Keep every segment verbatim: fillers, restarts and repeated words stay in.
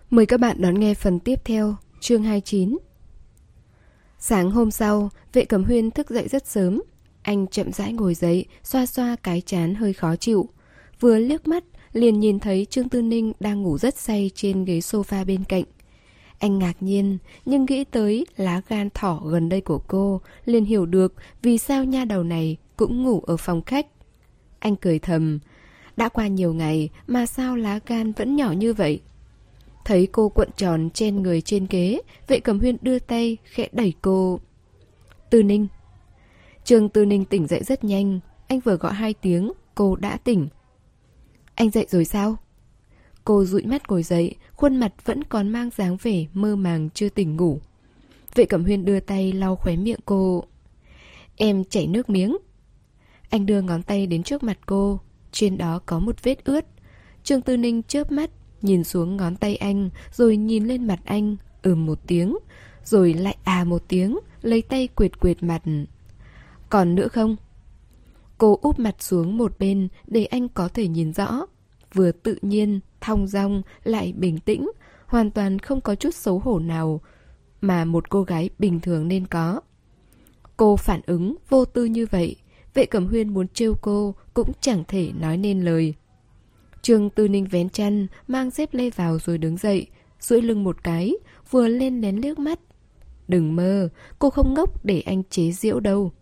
Mời các bạn đón nghe phần tiếp theo, chương hai mươi chín. Sáng hôm sau, Vệ Cẩm Huyên thức dậy rất sớm. Anh chậm rãi ngồi dậy, xoa xoa cái trán hơi khó chịu. Vừa liếc mắt, liền nhìn thấy Trương Tư Ninh đang ngủ rất say trên ghế sofa bên cạnh. Anh ngạc nhiên, nhưng nghĩ tới lá gan thỏ gần đây của cô, liền hiểu được vì sao nha đầu này cũng ngủ ở phòng khách. Anh cười thầm, đã qua nhiều ngày mà sao lá gan vẫn nhỏ như vậy? Thấy cô cuộn tròn trên người trên ghế, Vệ Cẩm Huyên đưa tay khẽ đẩy cô. Tư Ninh. Trương Tư Ninh tỉnh dậy rất nhanh. Anh vừa gọi hai tiếng, cô đã tỉnh. Anh dậy rồi sao? Cô dụi mắt ngồi dậy, khuôn mặt vẫn còn mang dáng vẻ mơ màng chưa tỉnh ngủ. Vệ Cẩm Huyên đưa tay lau khóe miệng cô. Em chảy nước miếng. Anh đưa ngón tay đến trước mặt cô. Trên đó có một vết ướt. Trương Tư Ninh chớp mắt, nhìn xuống ngón tay anh, rồi nhìn lên mặt anh, ừm một tiếng, rồi lại à một tiếng, lấy tay quệt quệt mặt. Còn nữa không? Cô úp mặt xuống một bên để anh có thể nhìn rõ. Vừa tự nhiên, thong dong, lại bình tĩnh, hoàn toàn không có chút xấu hổ nào mà một cô gái bình thường nên có. Cô phản ứng vô tư như vậy, Vệ Cẩm Huyên muốn trêu cô cũng chẳng thể nói nên lời. Trương Tư Ninh vén chăn, mang dép lê vào rồi đứng dậy, duỗi lưng một cái, vừa lên lén liếc mắt. Đừng mơ, cô không ngốc để anh chế giễu đâu.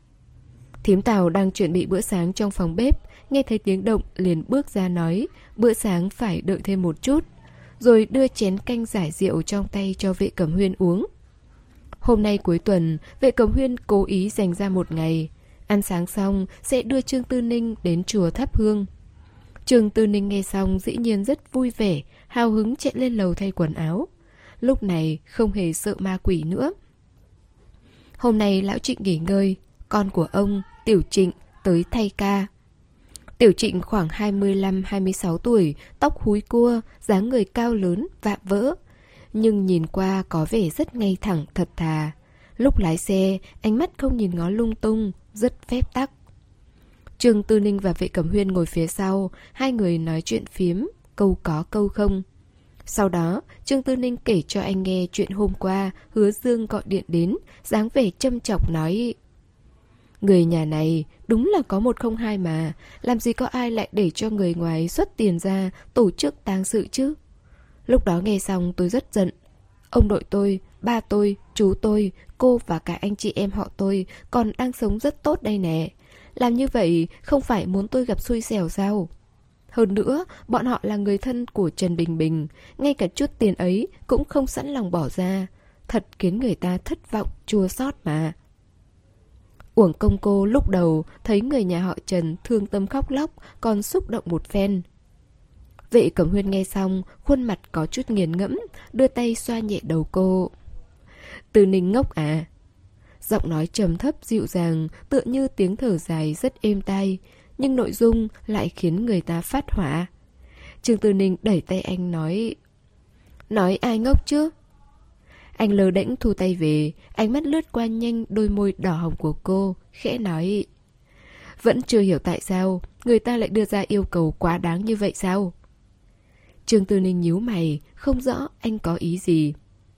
Thím Tào đang chuẩn bị bữa sáng trong phòng bếp, nghe thấy tiếng động liền bước ra nói, bữa sáng phải đợi thêm một chút, rồi đưa chén canh giải rượu trong tay cho Vệ Cẩm Huyên uống. Hôm nay cuối tuần, Vệ Cẩm Huyên cố ý dành ra một ngày, ăn sáng xong sẽ đưa Trương Tư Ninh đến chùa thắp hương. Trương Tư Ninh nghe xong dĩ nhiên rất vui vẻ, hào hứng chạy lên lầu thay quần áo. Lúc này không hề sợ ma quỷ nữa. Hôm nay lão Trịnh nghỉ ngơi, con của ông, Tiểu Trịnh, tới thay ca. Tiểu Trịnh khoảng hai mươi lăm hai mươi sáu tuổi, tóc húi cua, dáng người cao lớn, vạm vỡ. Nhưng nhìn qua có vẻ rất ngay thẳng, thật thà. Lúc lái xe, ánh mắt không nhìn ngó lung tung, rất phép tắc. Trương Tư Ninh và Vệ Cẩm Huyên ngồi phía sau, hai người nói chuyện phiếm, câu có câu không. Sau đó, Trương Tư Ninh kể cho anh nghe chuyện hôm qua Hứa Dương gọi điện đến, dáng vẻ châm chọc nói: người nhà này đúng là có một không hai mà, làm gì có ai lại để cho người ngoài xuất tiền ra tổ chức tang sự chứ. Lúc đó nghe xong tôi rất giận. Ông nội tôi, ba tôi, chú tôi, cô và cả anh chị em họ tôi còn đang sống rất tốt đây nè. Làm như vậy không phải muốn tôi gặp xui xẻo sao? Hơn nữa, bọn họ là người thân của Trần Bình Bình, ngay cả chút tiền ấy cũng không sẵn lòng bỏ ra. Thật khiến người ta thất vọng, chua xót mà. Uổng công cô lúc đầu thấy người nhà họ Trần thương tâm khóc lóc, còn xúc động một phen. Vệ Cẩm Huyên nghe xong, khuôn mặt có chút nghiền ngẫm, đưa tay xoa nhẹ đầu cô. Tư Ninh ngốc à? Giọng nói trầm thấp dịu dàng, tựa như tiếng thở dài rất êm tai, nhưng nội dung lại khiến người ta phát hỏa. Trương Tư Ninh đẩy tay anh nói: nói ai ngốc chứ? Anh lơ đễnh thu tay về, ánh mắt lướt qua nhanh đôi môi đỏ hồng của cô, khẽ nói: vẫn chưa hiểu tại sao người ta lại đưa ra yêu cầu quá đáng như vậy sao? Trương Tư Ninh nhíu mày, không rõ anh có ý gì.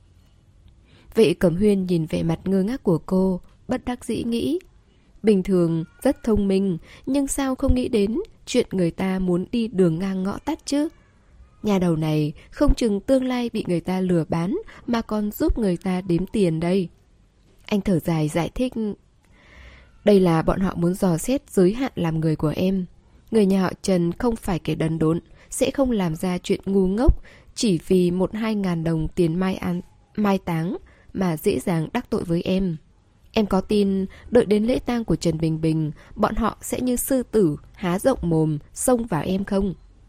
Vệ Cẩm Huyên nhìn vẻ mặt ngơ ngác của cô, bất đắc dĩ nghĩ: bình thường rất thông minh, nhưng sao không nghĩ đến chuyện người ta muốn đi đường ngang ngõ tắt chứ? Nhà đầu này không chừng tương lai bị người ta lừa bán mà còn giúp người ta đếm tiền đây. Anh thở dài giải thích: đây là bọn họ muốn dò xét giới hạn làm người của em. Người nhà họ Trần không phải kẻ đần độn, sẽ không làm ra chuyện ngu ngốc chỉ vì một hai ngàn đồng tiền mai an, mai táng mà dễ dàng đắc tội với em. Em có tin đợi đến lễ tang của Trần Bình Bình, bọn họ sẽ như sư tử há rộng mồm xông vào em không?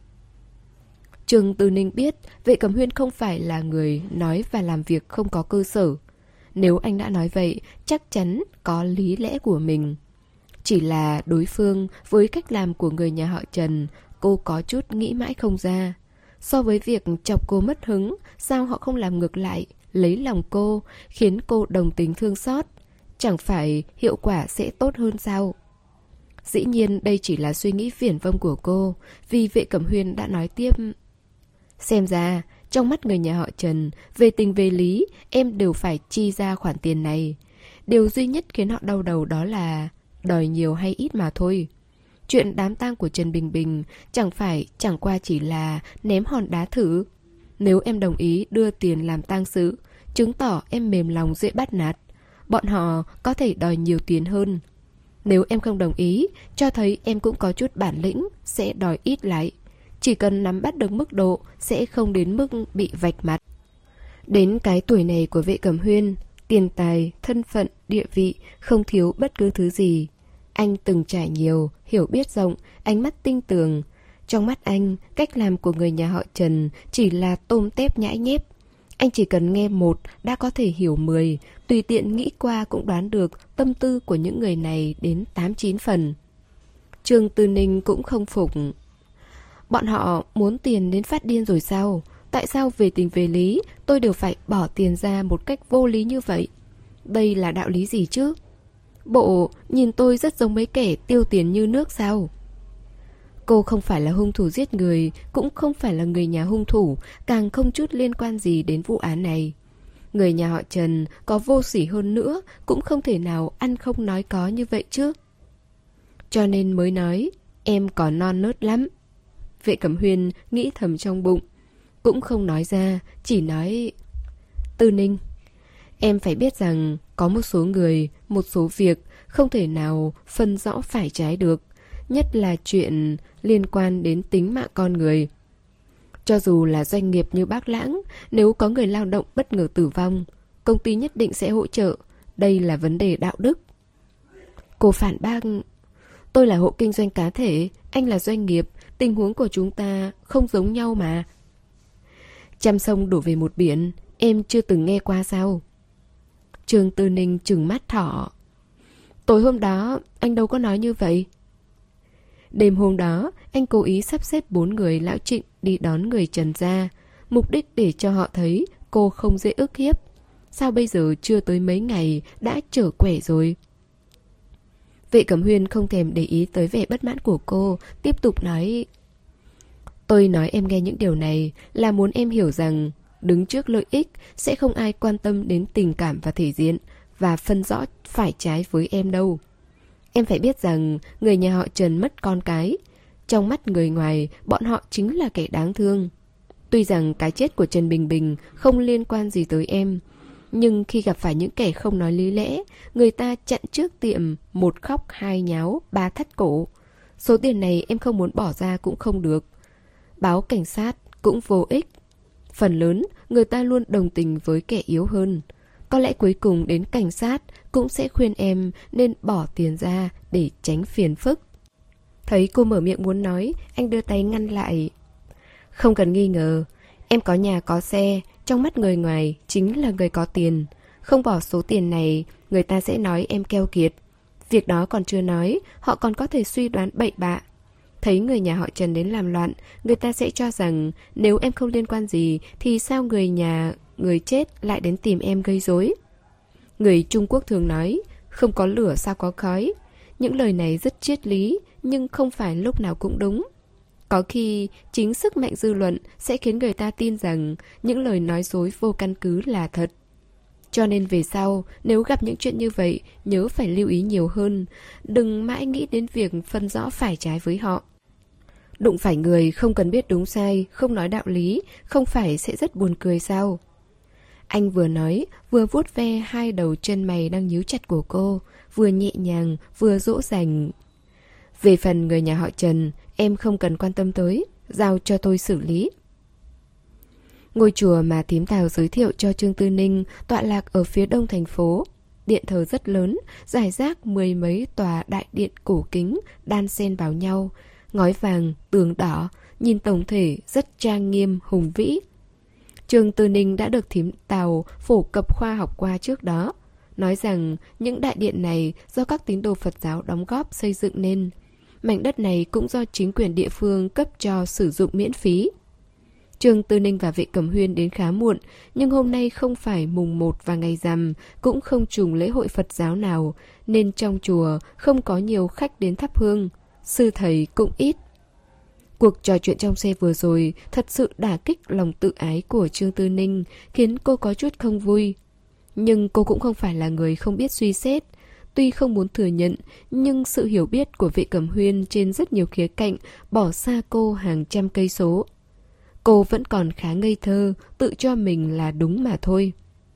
Trương Tư Ninh biết Vệ Cẩm Huyên không phải là người nói và làm việc không có cơ sở. Nếu anh đã nói vậy, chắc chắn có lý lẽ của mình. Chỉ là đối phương với cách làm của người nhà họ Trần, cô có chút nghĩ mãi không ra. So với việc chọc cô mất hứng, sao họ không làm ngược lại, lấy lòng cô, khiến cô đồng tình thương xót? Chẳng phải hiệu quả sẽ tốt hơn sao? Dĩ nhiên đây chỉ là suy nghĩ viển vông của cô, vì Vệ Cẩm Huyên đã nói tiếp: xem ra Trong mắt người nhà họ Trần, về tình về lý, em đều phải chi ra khoản tiền này. Điều duy nhất khiến họ đau đầu đó là đòi nhiều hay ít mà thôi. Chuyện đám tang của Trần Bình Bình chẳng phải chẳng qua chỉ là ném hòn đá thử. Nếu em đồng ý đưa tiền làm tang sự, chứng tỏ em mềm lòng dễ bắt nạt. Bọn họ có thể đòi nhiều tiền hơn. Nếu em không đồng ý, cho thấy em cũng có chút bản lĩnh, sẽ đòi ít lại. Chỉ cần nắm bắt được mức độ, sẽ không đến mức bị vạch mặt. Đến cái tuổi này của Vệ Cẩm Huyên, tiền tài, thân phận, địa vị, không thiếu bất cứ thứ gì. Anh từng trải nhiều, hiểu biết rộng, ánh mắt tinh tường. Trong mắt anh, cách làm của người nhà họ Trần chỉ là tôm tép nhãi nhép. Anh chỉ cần nghe một đã có thể hiểu mười, tùy tiện nghĩ qua cũng đoán được tâm tư của những người này đến tám chín phần. Trương Tư Ninh cũng không phục. Bọn họ muốn tiền đến phát điên rồi sao? Tại sao về tình về lý tôi đều phải bỏ tiền ra một cách vô lý như vậy? Đây là đạo lý gì chứ? Bộ nhìn tôi rất giống mấy kẻ tiêu tiền như nước sao? Cô không phải là hung thủ giết người, cũng không phải là người nhà hung thủ, càng không chút liên quan gì đến vụ án này. Người nhà họ Trần có vô sỉ hơn nữa cũng không thể nào ăn không nói có như vậy chứ. Cho nên mới nói, em còn non nớt lắm. Vệ Cẩm Huyên nghĩ thầm trong bụng, cũng không nói ra, chỉ nói: Tư Ninh, em phải biết rằng có một số người, một số việc không thể nào phân rõ phải trái được, nhất là chuyện liên quan đến tính mạng con người. Cho dù là doanh nghiệp như Bác Lãng, nếu có người lao động bất ngờ tử vong, công ty nhất định sẽ hỗ trợ. Đây là vấn đề đạo đức. Cô phản bác: Tôi là hộ kinh doanh cá thể, anh là doanh nghiệp, tình huống của chúng ta không giống nhau mà. Trăm sông đổ về một biển, em chưa từng nghe qua sao? Trương Tư Ninh trừng mắt thỏ. Tối hôm đó anh đâu có nói như vậy. Đêm hôm đó anh cố ý sắp xếp bốn người lão Trịnh đi đón người Trần ra, mục đích để cho họ thấy cô không dễ ức hiếp. Sao bây giờ chưa tới mấy ngày đã trở quẻ rồi? Vệ Cẩm Huyên không thèm để ý tới vẻ bất mãn của cô, tiếp tục nói: Tôi nói em nghe những điều này là muốn em hiểu rằng đứng trước lợi ích sẽ không ai quan tâm đến tình cảm và thể diện và phân rõ phải trái với em đâu. Em phải biết rằng người nhà họ Trần mất con cái, trong mắt người ngoài bọn họ chính là kẻ đáng thương. Tuy rằng cái chết của Trần Bình Bình không liên quan gì tới em, nhưng khi gặp phải những kẻ không nói lý lẽ, người ta chặn trước tiệm, một khóc hai nháo, ba thắt cổ. Số tiền này em không muốn bỏ ra cũng không được. Báo cảnh sát cũng vô ích. Phần lớn người ta luôn đồng tình với kẻ yếu hơn. Có lẽ cuối cùng đến cảnh sát cũng sẽ khuyên em nên bỏ tiền ra để tránh phiền phức. Thấy cô mở miệng muốn nói, anh đưa tay ngăn lại. Không cần nghi ngờ, em có nhà có xe, trong mắt người ngoài chính là người có tiền. Không bỏ số tiền này, người ta sẽ nói em keo kiệt. Việc đó còn chưa nói, họ còn có thể suy đoán bậy bạ. Thấy người nhà họ Trần đến làm loạn, người ta sẽ cho rằng nếu em không liên quan gì thì sao người nhà người chết lại đến tìm em gây rối. Người Trung Quốc thường nói, không có lửa sao có khói. Những lời này rất triết lý, nhưng không phải lúc nào cũng đúng. Có khi chính sức mạnh dư luận sẽ khiến người ta tin rằng những lời nói dối vô căn cứ là thật. Cho nên về sau, nếu gặp những chuyện như vậy, nhớ phải lưu ý nhiều hơn. Đừng mãi nghĩ đến việc phân rõ phải trái với họ. Đụng phải người không cần biết đúng sai, không nói đạo lý, không phải sẽ rất buồn cười sao? Anh vừa nói, vừa vuốt ve hai đầu chân mày đang nhíu chặt của cô, vừa nhẹ nhàng, vừa dỗ dành. Về phần người nhà họ Trần, em không cần quan tâm tới, giao cho tôi xử lý. Ngôi chùa mà thím Tào giới thiệu cho Trương Tư Ninh tọa lạc ở phía đông thành phố. Điện thờ rất lớn, rải rác mười mấy tòa đại điện cổ kính đan xen vào nhau, ngói vàng, tường đỏ, nhìn tổng thể rất trang nghiêm, hùng vĩ. Trương Tư Ninh đã được thím Tào phổ cập khoa học qua trước đó, nói rằng những đại điện này do các tín đồ Phật giáo đóng góp xây dựng nên. Mảnh đất này cũng do chính quyền địa phương cấp cho sử dụng miễn phí. Trương Tư Ninh và Vệ Cẩm Huyên đến khá muộn, nhưng hôm nay không phải mùng một và ngày rằm, cũng không trùng lễ hội Phật giáo nào, nên trong chùa không có nhiều khách đến thắp hương, sư thầy cũng ít. Cuộc trò chuyện trong xe vừa rồi thật sự đả kích lòng tự ái của Trương Tư Ninh, khiến cô có chút không vui. Nhưng cô cũng không phải là người không biết suy xét. Tuy không muốn thừa nhận, nhưng sự hiểu biết của Vệ Cẩm Huyên trên rất nhiều khía cạnh bỏ xa cô hàng trăm cây số. Cô vẫn còn khá ngây thơ, tự cho mình là đúng mà thôi.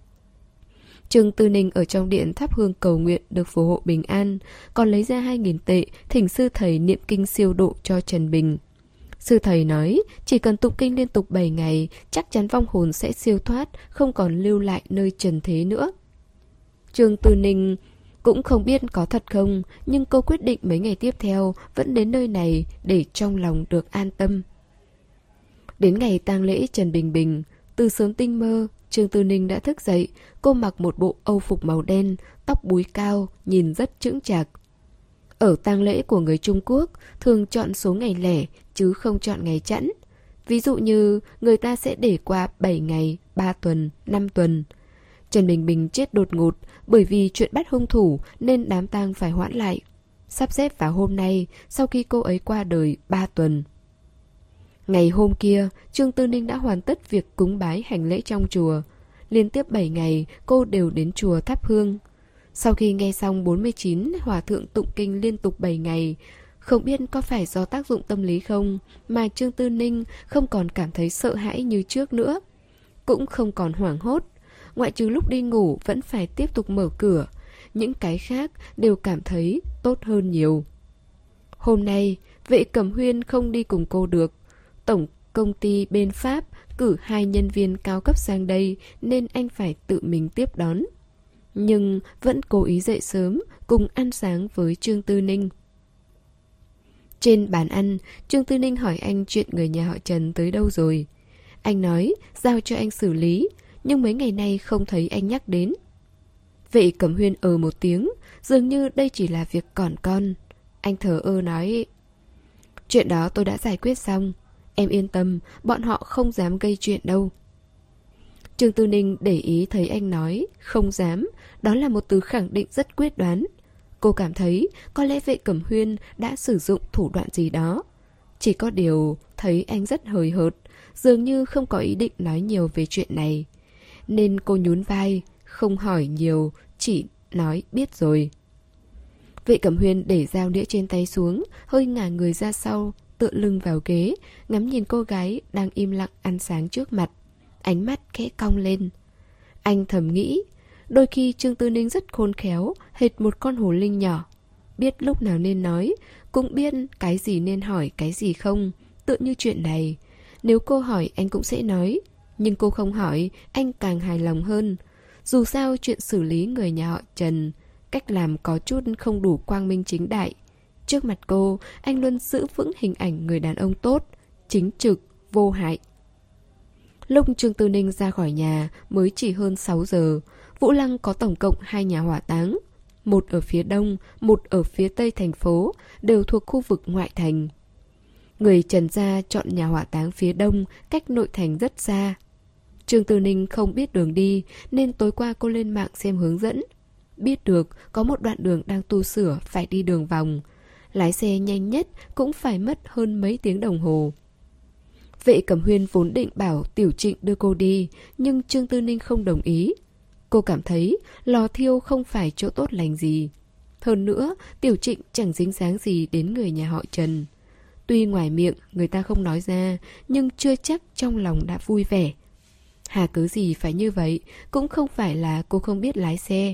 Trương Tư Ninh ở trong điện thắp hương cầu nguyện được phù hộ bình an, còn lấy ra hai nghìn tệ thỉnh sư thầy niệm kinh siêu độ cho Trần Bình. Sư thầy nói chỉ cần tụng kinh liên tục bảy ngày, chắc chắn vong hồn sẽ siêu thoát, không còn lưu lại nơi trần thế nữa. Trương Tư Ninh cũng không biết có thật không, nhưng cô quyết định mấy ngày tiếp theo vẫn đến nơi này để trong lòng được an tâm. Đến ngày tang lễ Trần Bình Bình, từ sớm tinh mơ, Trương Tư Ninh đã thức dậy. Cô mặc một bộ âu phục màu đen, tóc búi cao, nhìn rất chững chạc. Ở tang lễ của người Trung Quốc, thường chọn số ngày lẻ chứ không chọn ngày chẵn. Ví dụ như người ta sẽ để qua bảy ngày, ba tuần, năm tuần. Trần Bình Bình chết đột ngột, bởi vì chuyện bắt hung thủ nên đám tang phải hoãn lại. Sắp xếp vào hôm nay, sau khi cô ấy qua đời ba tuần. Ngày hôm kia, Trương Tư Ninh đã hoàn tất việc cúng bái hành lễ trong chùa. Liên tiếp bảy ngày, cô đều đến chùa thắp hương. Sau khi nghe xong bốn mươi chín hòa thượng tụng kinh liên tục bảy ngày, không biết có phải do tác dụng tâm lý không, mà Trương Tư Ninh không còn cảm thấy sợ hãi như trước nữa. Cũng không còn hoảng hốt. Ngoại trừ lúc đi ngủ vẫn phải tiếp tục mở cửa, những cái khác đều cảm thấy tốt hơn nhiều. Hôm nay, Vệ Cẩm Huyên không đi cùng cô được. Tổng công ty bên Pháp cử hai nhân viên cao cấp sang đây nên anh phải tự mình tiếp đón. Nhưng vẫn cố ý dậy sớm cùng ăn sáng với Trương Tư Ninh. Trên bàn ăn, Trương Tư Ninh hỏi anh chuyện người nhà họ Trần tới đâu rồi. Anh nói giao cho anh xử lý, nhưng mấy ngày nay không thấy anh nhắc đến. Vệ Cẩm Huyên ờ một tiếng, dường như đây chỉ là việc còn con. Anh thờ ơ nói: chuyện đó tôi đã giải quyết xong. Em yên tâm, bọn họ không dám gây chuyện đâu. Trương Tư Ninh để ý thấy anh nói không dám, đó là một từ khẳng định rất quyết đoán. Cô cảm thấy có lẽ Vệ Cẩm Huyên đã sử dụng thủ đoạn gì đó. Chỉ có điều thấy anh rất hời hợt, dường như không có ý định nói nhiều về chuyện này. Nên cô nhún vai, không hỏi nhiều, chỉ nói biết rồi. Vệ Cẩm Huyên để dao đĩa trên tay xuống, hơi ngả người ra sau, tựa lưng vào ghế, ngắm nhìn cô gái đang im lặng ăn sáng trước mặt. Ánh mắt khẽ cong lên. Anh thầm nghĩ, đôi khi Trương Tư Ninh rất khôn khéo, hệt một con hồ linh nhỏ. Biết lúc nào nên nói, cũng biết cái gì nên hỏi, cái gì không. Tựa như chuyện này, nếu cô hỏi anh cũng sẽ nói, nhưng cô không hỏi, anh càng hài lòng hơn. Dù sao chuyện xử lý người nhà họ Trần, cách làm có chút không đủ quang minh chính đại. Trước mặt cô, anh luôn giữ vững hình ảnh người đàn ông tốt, chính trực, vô hại. Lúc Trương Tư Ninh ra khỏi nhà mới chỉ hơn sáu giờ. Vũ Lăng có tổng cộng hai nhà hỏa táng. Một ở phía đông, một ở phía tây thành phố, đều thuộc khu vực ngoại thành. Người Trần gia chọn nhà hỏa táng phía đông, cách nội thành rất xa. Trương Tư Ninh không biết đường đi, nên tối qua cô lên mạng xem hướng dẫn. Biết được có một đoạn đường đang tu sửa, phải đi đường vòng. Lái xe nhanh nhất cũng phải mất hơn mấy tiếng đồng hồ. Vệ Cẩm Huyên vốn định bảo Tiểu Trịnh đưa cô đi, nhưng Trương Tư Ninh không đồng ý. Cô cảm thấy lò thiêu không phải chỗ tốt lành gì. Hơn nữa, Tiểu Trịnh chẳng dính dáng gì đến người nhà họ Trần. Tuy ngoài miệng người ta không nói ra, nhưng chưa chắc trong lòng đã vui vẻ. Hà cớ gì phải như vậy, cũng không phải là cô không biết lái xe.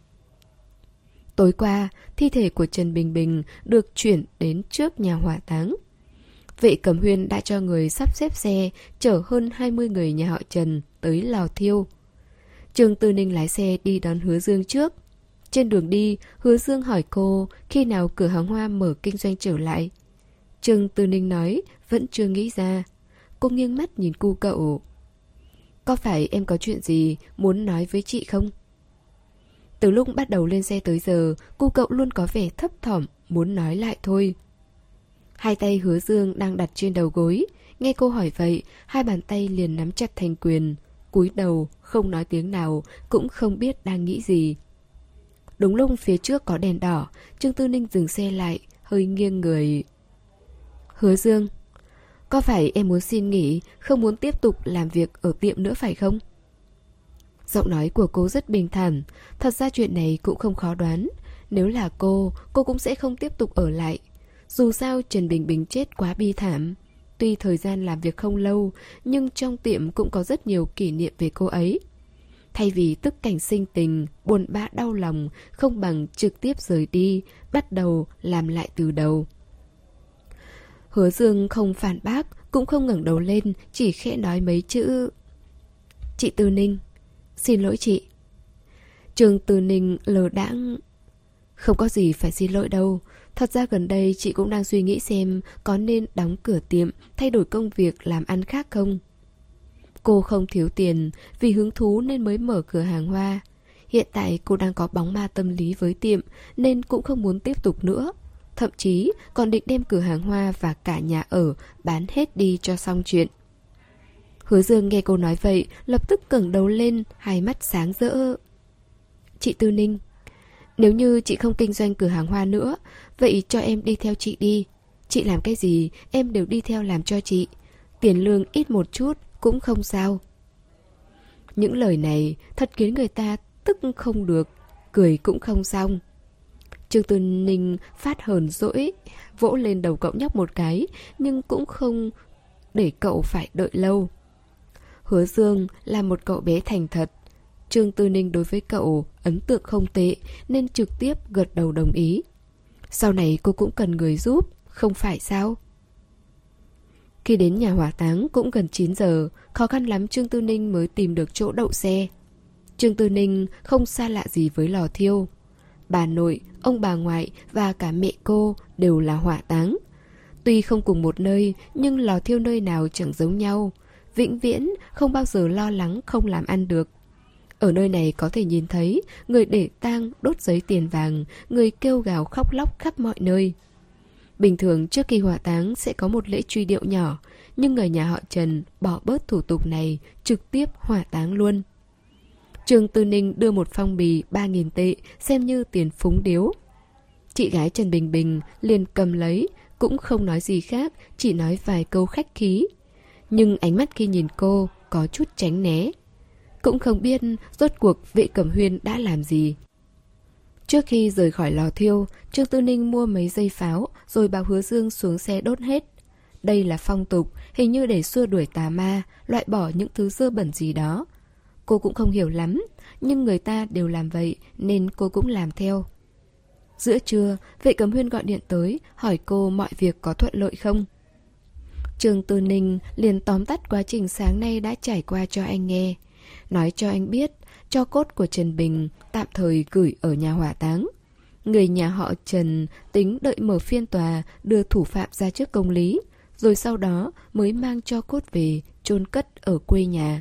Tối qua, thi thể của Trần Bình Bình được chuyển đến trước nhà hỏa táng. Vệ Cẩm Huyên đã cho người sắp xếp xe chở hơn hai mươi người nhà họ Trần tới lò thiêu. Trương Tư Ninh lái xe đi đón Hứa Dương trước. Trên đường đi, Hứa Dương hỏi cô khi nào cửa hàng hoa mở kinh doanh trở lại. Trương Tư Ninh nói vẫn chưa nghĩ ra. Cô nghiêng mắt nhìn cu cậu. Có phải em có chuyện gì muốn nói với chị không? Từ lúc bắt đầu lên xe tới giờ, cu cậu luôn có vẻ thấp thỏm, muốn nói lại thôi. Hai tay Hứa Dương đang đặt trên đầu gối. Nghe cô hỏi vậy, hai bàn tay liền nắm chặt thành quyền. Cúi đầu, không nói tiếng nào, cũng không biết đang nghĩ gì. Đúng lúc phía trước có đèn đỏ, Trương Tư Ninh dừng xe lại, hơi nghiêng người. Hứa Dương, có phải em muốn xin nghỉ, không muốn tiếp tục làm việc ở tiệm nữa phải không? Giọng nói của cô rất bình thản. Thật ra chuyện này cũng không khó đoán. Nếu là cô, cô cũng sẽ không tiếp tục ở lại. Dù sao Trần Bình Bình chết quá bi thảm. Tuy thời gian làm việc không lâu, nhưng trong tiệm cũng có rất nhiều kỷ niệm về cô ấy. Thay vì tức cảnh sinh tình, buồn bã đau lòng, không bằng trực tiếp rời đi, bắt đầu làm lại từ đầu. Hứa Dương không phản bác, cũng không ngẩng đầu lên, chỉ khẽ nói mấy chữ. Chị Tư Ninh. Xin lỗi chị. Trương Tư Ninh lờ đãng. Không có gì phải xin lỗi đâu. Thật ra gần đây chị cũng đang suy nghĩ xem có nên đóng cửa tiệm, thay đổi công việc làm ăn khác không. Cô không thiếu tiền, vì hứng thú nên mới mở cửa hàng hoa. Hiện tại cô đang có bóng ma tâm lý với tiệm, nên cũng không muốn tiếp tục nữa. Thậm chí còn định đem cửa hàng hoa và cả nhà ở bán hết đi cho xong chuyện. Hứa Dương nghe cô nói vậy, lập tức ngẩng đầu lên, hai mắt sáng rỡ. Chị Tư Ninh, nếu như chị không kinh doanh cửa hàng hoa nữa, vậy cho em đi theo chị đi. Chị làm cái gì, em đều đi theo làm cho chị. Tiền lương ít một chút cũng không sao. Những lời này thật khiến người ta tức không được, cười cũng không xong. Trương Tư Ninh phát hờn dỗi, vỗ lên đầu cậu nhóc một cái, nhưng cũng không để cậu phải đợi lâu. Hứa Dương là một cậu bé thành thật. Trương Tư Ninh đối với cậu ấn tượng không tệ, nên trực tiếp gật đầu đồng ý. Sau này cô cũng cần người giúp, không phải sao? Khi đến nhà hỏa táng cũng gần chín giờ, khó khăn lắm Trương Tư Ninh mới tìm được chỗ đậu xe. Trương Tư Ninh không xa lạ gì với lò thiêu. Bà nội, ông bà ngoại và cả mẹ cô đều là hỏa táng. Tuy không cùng một nơi, nhưng lò thiêu nơi nào chẳng giống nhau. Vĩnh viễn không bao giờ lo lắng không làm ăn được. Ở nơi này có thể nhìn thấy người để tang đốt giấy tiền vàng, người kêu gào khóc lóc khắp mọi nơi. Bình thường trước khi hỏa táng sẽ có một lễ truy điệu nhỏ, nhưng người nhà họ Trần bỏ bớt thủ tục này, trực tiếp hỏa táng luôn. Trương Tư Ninh đưa một phong bì ba nghìn tệ xem như tiền phúng điếu. Chị gái Trần Bình Bình liền cầm lấy, cũng không nói gì khác, chỉ nói vài câu khách khí. Nhưng ánh mắt khi nhìn cô có chút tránh né. Cũng không biết rốt cuộc Vệ Cẩm Huyên đã làm gì. Trước khi rời khỏi lò thiêu, Trương Tư Ninh mua mấy dây pháo rồi bảo Hứa Dương xuống xe đốt hết. Đây là phong tục, hình như để xua đuổi tà ma, loại bỏ những thứ dơ bẩn gì đó. Cô cũng không hiểu lắm, nhưng người ta đều làm vậy nên cô cũng làm theo. Giữa trưa, Vệ Cẩm Huyên gọi điện tới, hỏi cô mọi việc có thuận lợi không. Trương Tư Ninh liền tóm tắt quá trình sáng nay đã trải qua cho anh nghe. Nói cho anh biết, tro cốt của Trần Bình tạm thời gửi ở nhà hỏa táng. Người nhà họ Trần tính đợi mở phiên tòa đưa thủ phạm ra trước công lý, rồi sau đó mới mang tro cốt về chôn cất ở quê nhà.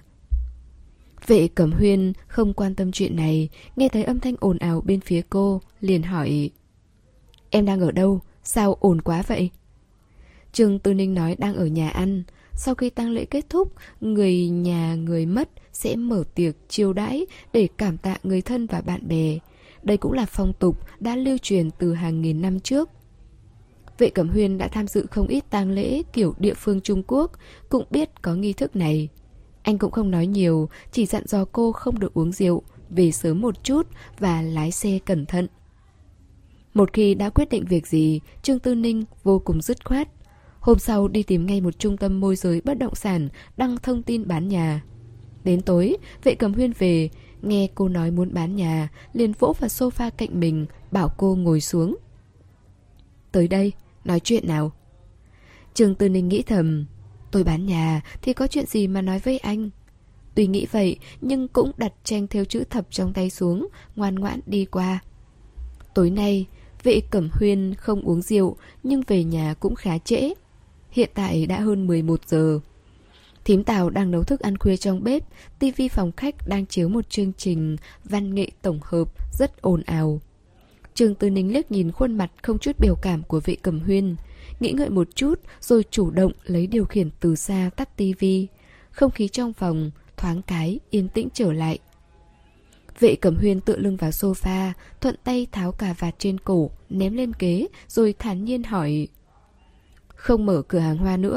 Vệ Cẩm Huyên không quan tâm chuyện này, nghe thấy âm thanh ồn ào bên phía cô, liền hỏi: Em đang ở đâu? Sao ồn quá vậy? Trương Tư Ninh nói đang ở nhà ăn. Sau khi tang lễ kết thúc, người nhà người mất sẽ mở tiệc chiêu đãi để cảm tạ người thân và bạn bè. Đây cũng là phong tục đã lưu truyền từ hàng nghìn năm trước. Vệ Cẩm Huyên đã tham dự không ít tang lễ kiểu địa phương Trung Quốc, cũng biết có nghi thức này. Anh cũng không nói nhiều, chỉ dặn dò cô không được uống rượu, về sớm một chút và lái xe cẩn thận. Một khi đã quyết định việc gì, Trương Tư Ninh vô cùng dứt khoát. Hôm sau đi tìm ngay một trung tâm môi giới bất động sản đăng thông tin bán nhà. Đến tối, Vệ Cẩm Huyên về, nghe cô nói muốn bán nhà, liền vỗ vào sofa cạnh mình, bảo cô ngồi xuống. Tới đây, nói chuyện nào. Trương Tư Ninh nghĩ thầm, tôi bán nhà thì có chuyện gì mà nói với anh. Tuy nghĩ vậy, nhưng cũng đặt tranh thêu chữ thập trong tay xuống, ngoan ngoãn đi qua. Tối nay, Vệ Cẩm Huyên không uống rượu, nhưng về nhà cũng khá trễ. Hiện tại đã hơn mười một giờ. Thím Tào đang nấu thức ăn khuya trong bếp, tivi phòng khách đang chiếu một chương trình văn nghệ tổng hợp rất ồn ào. Trương Tư Ninh liếc nhìn khuôn mặt không chút biểu cảm của Vệ Cẩm Huyên, nghĩ ngợi một chút rồi chủ động lấy điều khiển từ xa tắt tivi. Không khí trong phòng thoáng cái yên tĩnh trở lại. Vệ Cẩm Huyên tựa lưng vào sofa, thuận tay tháo cà vạt trên cổ, ném lên ghế rồi thản nhiên hỏi: Không mở cửa hàng hoa nữa,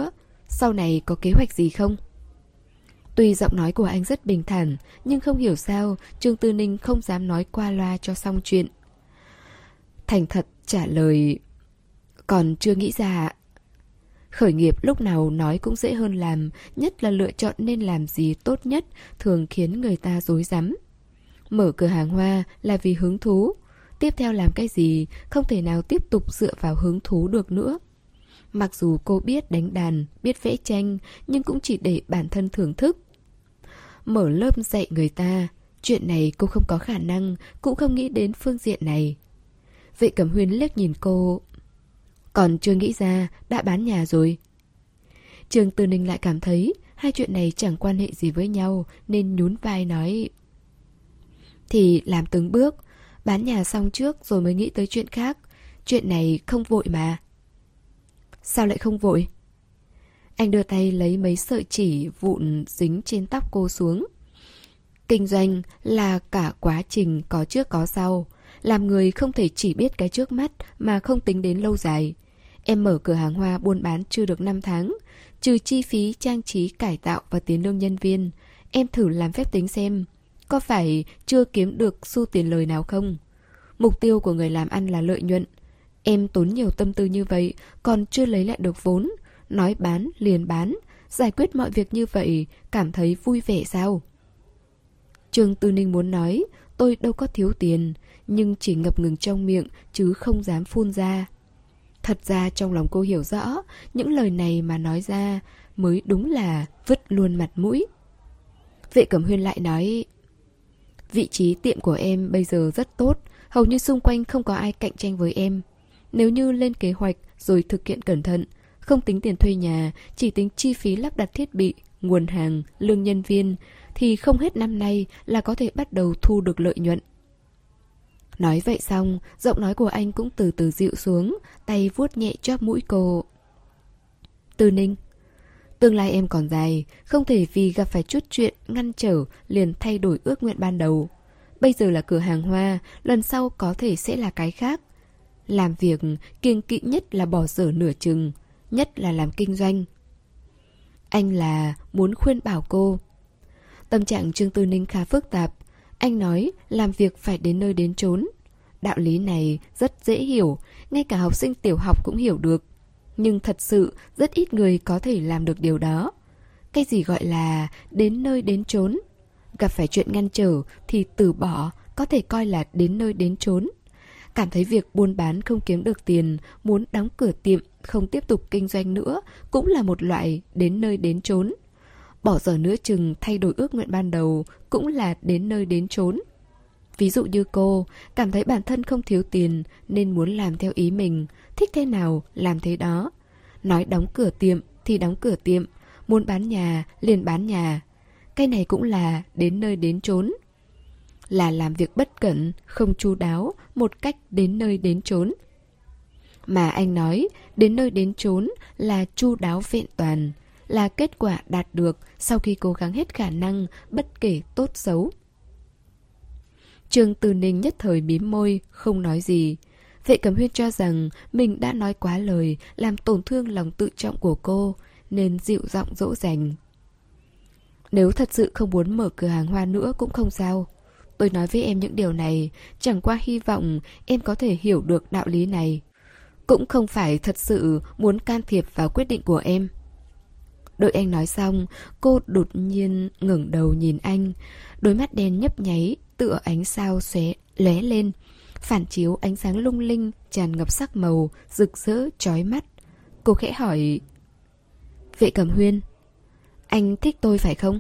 Sau này có kế hoạch gì không? Tuy giọng nói của anh rất bình thản, nhưng không hiểu sao Trương Tư Ninh không dám nói qua loa cho xong chuyện. Thành thật trả lời: còn chưa nghĩ ra. Khởi nghiệp lúc nào nói cũng dễ hơn làm, nhất là lựa chọn nên làm gì tốt nhất thường khiến người ta rối rắm. Mở cửa hàng hoa là vì hứng thú, tiếp theo làm cái gì không thể nào tiếp tục dựa vào hứng thú được nữa. Mặc dù cô biết đánh đàn, biết vẽ tranh, nhưng cũng chỉ để bản thân thưởng thức. Mở lớp dạy người ta, chuyện này cô không có khả năng, cũng không nghĩ đến phương diện này. Vệ Cẩm Huyên liếc nhìn cô: còn chưa nghĩ ra, đã bán nhà rồi. Trương Tư Ninh lại cảm thấy hai chuyện này chẳng quan hệ gì với nhau, nên nhún vai nói: thì làm từng bước, bán nhà xong trước rồi mới nghĩ tới chuyện khác. Chuyện này không vội mà. Sao lại không vội? Anh đưa tay lấy mấy sợi chỉ vụn dính trên tóc cô xuống. Kinh doanh là cả quá trình có trước có sau. Làm người không thể chỉ biết cái trước mắt mà không tính đến lâu dài. Em mở cửa hàng hoa buôn bán chưa được năm tháng, trừ chi phí trang trí cải tạo và tiền lương nhân viên, em thử làm phép tính xem, có phải chưa kiếm được xu tiền lời nào không? Mục tiêu của người làm ăn là lợi nhuận. Em tốn nhiều tâm tư như vậy còn chưa lấy lại được vốn, nói bán liền bán, giải quyết mọi việc như vậy cảm thấy vui vẻ sao? Trương Tư Ninh muốn nói tôi đâu có thiếu tiền, nhưng chỉ ngập ngừng trong miệng chứ không dám phun ra. Thật ra trong lòng cô hiểu rõ, những lời này mà nói ra mới đúng là vứt luôn mặt mũi. Vệ Cẩm Huyên lại nói: vị trí tiệm của em bây giờ rất tốt, hầu như xung quanh không có ai cạnh tranh với em. Nếu như lên kế hoạch rồi thực hiện cẩn thận, không tính tiền thuê nhà, chỉ tính chi phí lắp đặt thiết bị, nguồn hàng, lương nhân viên, thì không hết năm nay là có thể bắt đầu thu được lợi nhuận. Nói vậy xong, giọng nói của anh cũng từ từ dịu xuống, tay vuốt nhẹ chóp mũi cô. Tư Ninh, tương lai em còn dài, không thể vì gặp phải chút chuyện ngăn trở liền thay đổi ước nguyện ban đầu. Bây giờ là cửa hàng hoa, lần sau có thể sẽ là cái khác. Làm việc kiêng kỵ nhất là bỏ dở nửa chừng, nhất là làm kinh doanh. Anh là muốn khuyên bảo cô. Tâm trạng Trương Tư Ninh khá phức tạp. Anh nói làm việc phải đến nơi đến chốn. Đạo lý này rất dễ hiểu, ngay cả học sinh tiểu học cũng hiểu được. Nhưng thật sự rất ít người có thể làm được điều đó. Cái gì gọi là đến nơi đến chốn? Gặp phải chuyện ngăn trở thì từ bỏ, có thể coi là đến nơi đến chốn. Cảm thấy việc buôn bán không kiếm được tiền, muốn đóng cửa tiệm, không tiếp tục kinh doanh nữa, cũng là một loại đến nơi đến chốn. Bỏ dở nửa chừng thay đổi ước nguyện ban đầu cũng là đến nơi đến chốn. Ví dụ như cô, cảm thấy bản thân không thiếu tiền nên muốn làm theo ý mình, thích thế nào làm thế đó. Nói đóng cửa tiệm thì đóng cửa tiệm, muốn bán nhà liền bán nhà. Cái này cũng là đến nơi đến chốn. Là làm việc bất cẩn, không chu đáo, một cách đến nơi đến chốn. Mà anh nói đến nơi đến chốn là chu đáo vẹn toàn, là kết quả đạt được sau khi cố gắng hết khả năng, bất kể tốt xấu. Trương Tư Ninh nhất thời mím môi, không nói gì. Vệ Cẩm Huyên cho rằng mình đã nói quá lời, làm tổn thương lòng tự trọng của cô, nên dịu giọng dỗ dành. Nếu thật sự không muốn mở cửa hàng hoa nữa cũng không sao. Tôi nói với em những điều này, chẳng qua hy vọng em có thể hiểu được đạo lý này. Cũng không phải thật sự muốn can thiệp vào quyết định của em. Đợi anh nói xong, cô đột nhiên ngẩng đầu nhìn anh. Đôi mắt đen nhấp nháy, tựa ánh sao xóe lóe lên, phản chiếu ánh sáng lung linh, tràn ngập sắc màu, rực rỡ, chói mắt. Cô khẽ hỏi: Vệ Cẩm Huyên, anh thích tôi phải không?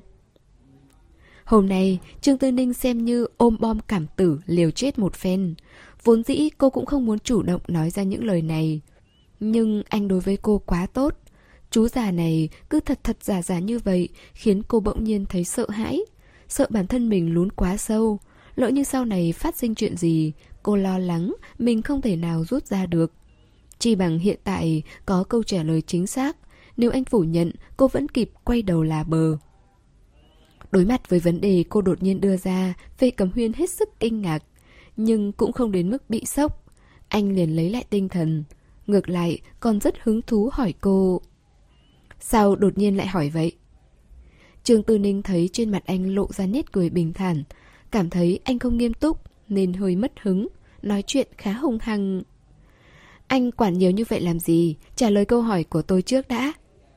Hôm nay, Trương Tư Ninh xem như ôm bom cảm tử liều chết một phen. Vốn dĩ cô cũng không muốn chủ động nói ra những lời này. Nhưng anh đối với cô quá tốt. Chú già này cứ thật thật giả giả như vậy khiến cô bỗng nhiên thấy sợ hãi. Sợ bản thân mình lún quá sâu. Lỡ như sau này phát sinh chuyện gì, cô lo lắng mình không thể nào rút ra được. Chỉ bằng hiện tại có câu trả lời chính xác. Nếu anh phủ nhận, cô vẫn kịp quay đầu là bờ. Đối mặt với vấn đề cô đột nhiên đưa ra, Vệ Cẩm Huyên hết sức kinh ngạc, nhưng cũng không đến mức bị sốc. Anh liền lấy lại tinh thần, ngược lại còn rất hứng thú hỏi cô: Sao đột nhiên lại hỏi vậy? Trương Tư Ninh thấy trên mặt anh lộ ra nét cười bình thản, cảm thấy anh không nghiêm túc nên hơi mất hứng, nói chuyện khá hung hăng. Anh quản nhiều như vậy làm gì? Trả lời câu hỏi của tôi trước đã.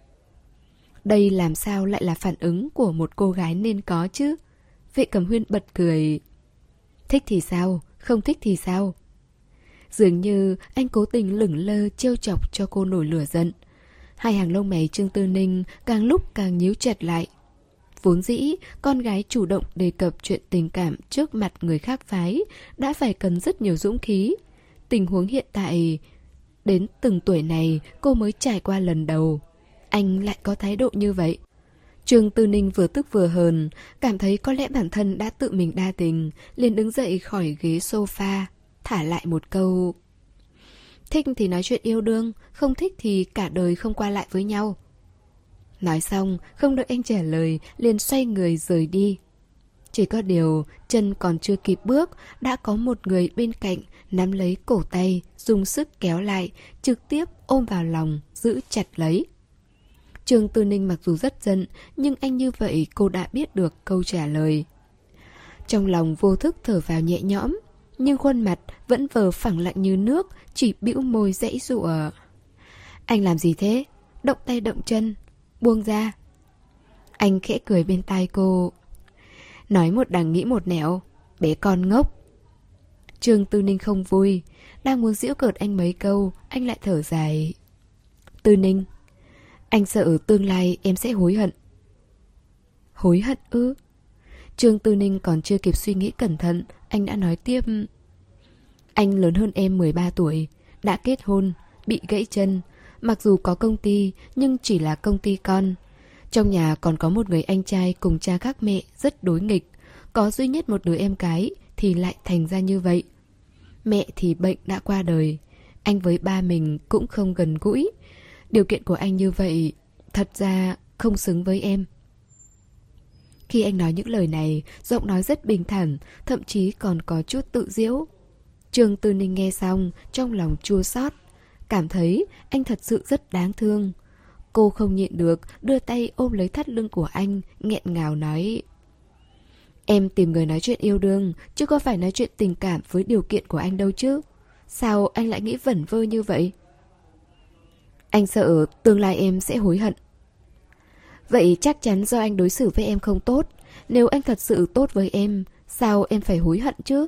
Đây làm sao lại là phản ứng của một cô gái nên có chứ? Vệ Cẩm Huyên bật cười. Thích thì sao? Không thích thì sao? Dường như anh cố tình lửng lơ trêu chọc cho cô nổi lửa giận. Hai hàng lông mày Trương Tư Ninh càng lúc càng nhíu chặt lại. Vốn dĩ, con gái chủ động đề cập chuyện tình cảm trước mặt người khác phái đã phải cần rất nhiều dũng khí. Tình huống hiện tại, đến từng tuổi này cô mới trải qua lần đầu. Anh lại có thái độ như vậy. Trương Tư Ninh vừa tức vừa hờn, cảm thấy có lẽ bản thân đã tự mình đa tình, liền đứng dậy khỏi ghế sofa, thả lại một câu. Thích thì nói chuyện yêu đương, không thích thì cả đời không qua lại với nhau. Nói xong, không đợi anh trả lời, liền xoay người rời đi. Chỉ có điều, chân còn chưa kịp bước, đã có một người bên cạnh nắm lấy cổ tay, dùng sức kéo lại, trực tiếp ôm vào lòng, giữ chặt lấy. Trương Tư Ninh mặc dù rất giận, nhưng anh như vậy cô đã biết được câu trả lời. Trong lòng vô thức thở vào nhẹ nhõm, nhưng khuôn mặt vẫn vờ phẳng lặng như nước, chỉ bĩu môi giãy giụa. Anh làm gì thế? Động tay động chân, buông ra. Anh khẽ cười bên tai cô. Nói một đằng nghĩ một nẻo, bé con ngốc. Trương Tư Ninh không vui, đang muốn giễu cợt anh mấy câu, anh lại thở dài. Tư Ninh, anh sợ tương lai em sẽ hối hận. Hối hận ư? Trương Tư Ninh còn chưa kịp suy nghĩ cẩn thận, anh đã nói tiếp. Anh lớn hơn em mười ba tuổi, đã kết hôn, bị gãy chân. Mặc dù có công ty, nhưng chỉ là công ty con. Trong nhà còn có một người anh trai cùng cha khác mẹ rất đối nghịch. Có duy nhất một đứa em gái thì lại thành ra như vậy. Mẹ thì bệnh đã qua đời. Anh với ba mình cũng không gần gũi. Điều kiện của anh như vậy thật ra không xứng với em. Khi anh nói những lời này, giọng nói rất bình thản, thậm chí còn có chút tự giễu. Trương Tư Ninh nghe xong, trong lòng chua xót, cảm thấy anh thật sự rất đáng thương. Cô không nhịn được, đưa tay ôm lấy thắt lưng của anh, nghẹn ngào nói. Em tìm người nói chuyện yêu đương, chứ có phải nói chuyện tình cảm với điều kiện của anh đâu chứ. Sao anh lại nghĩ vẩn vơ như vậy? Anh sợ tương lai em sẽ hối hận. Vậy chắc chắn do anh đối xử với em không tốt. Nếu anh thật sự tốt với em, sao em phải hối hận chứ?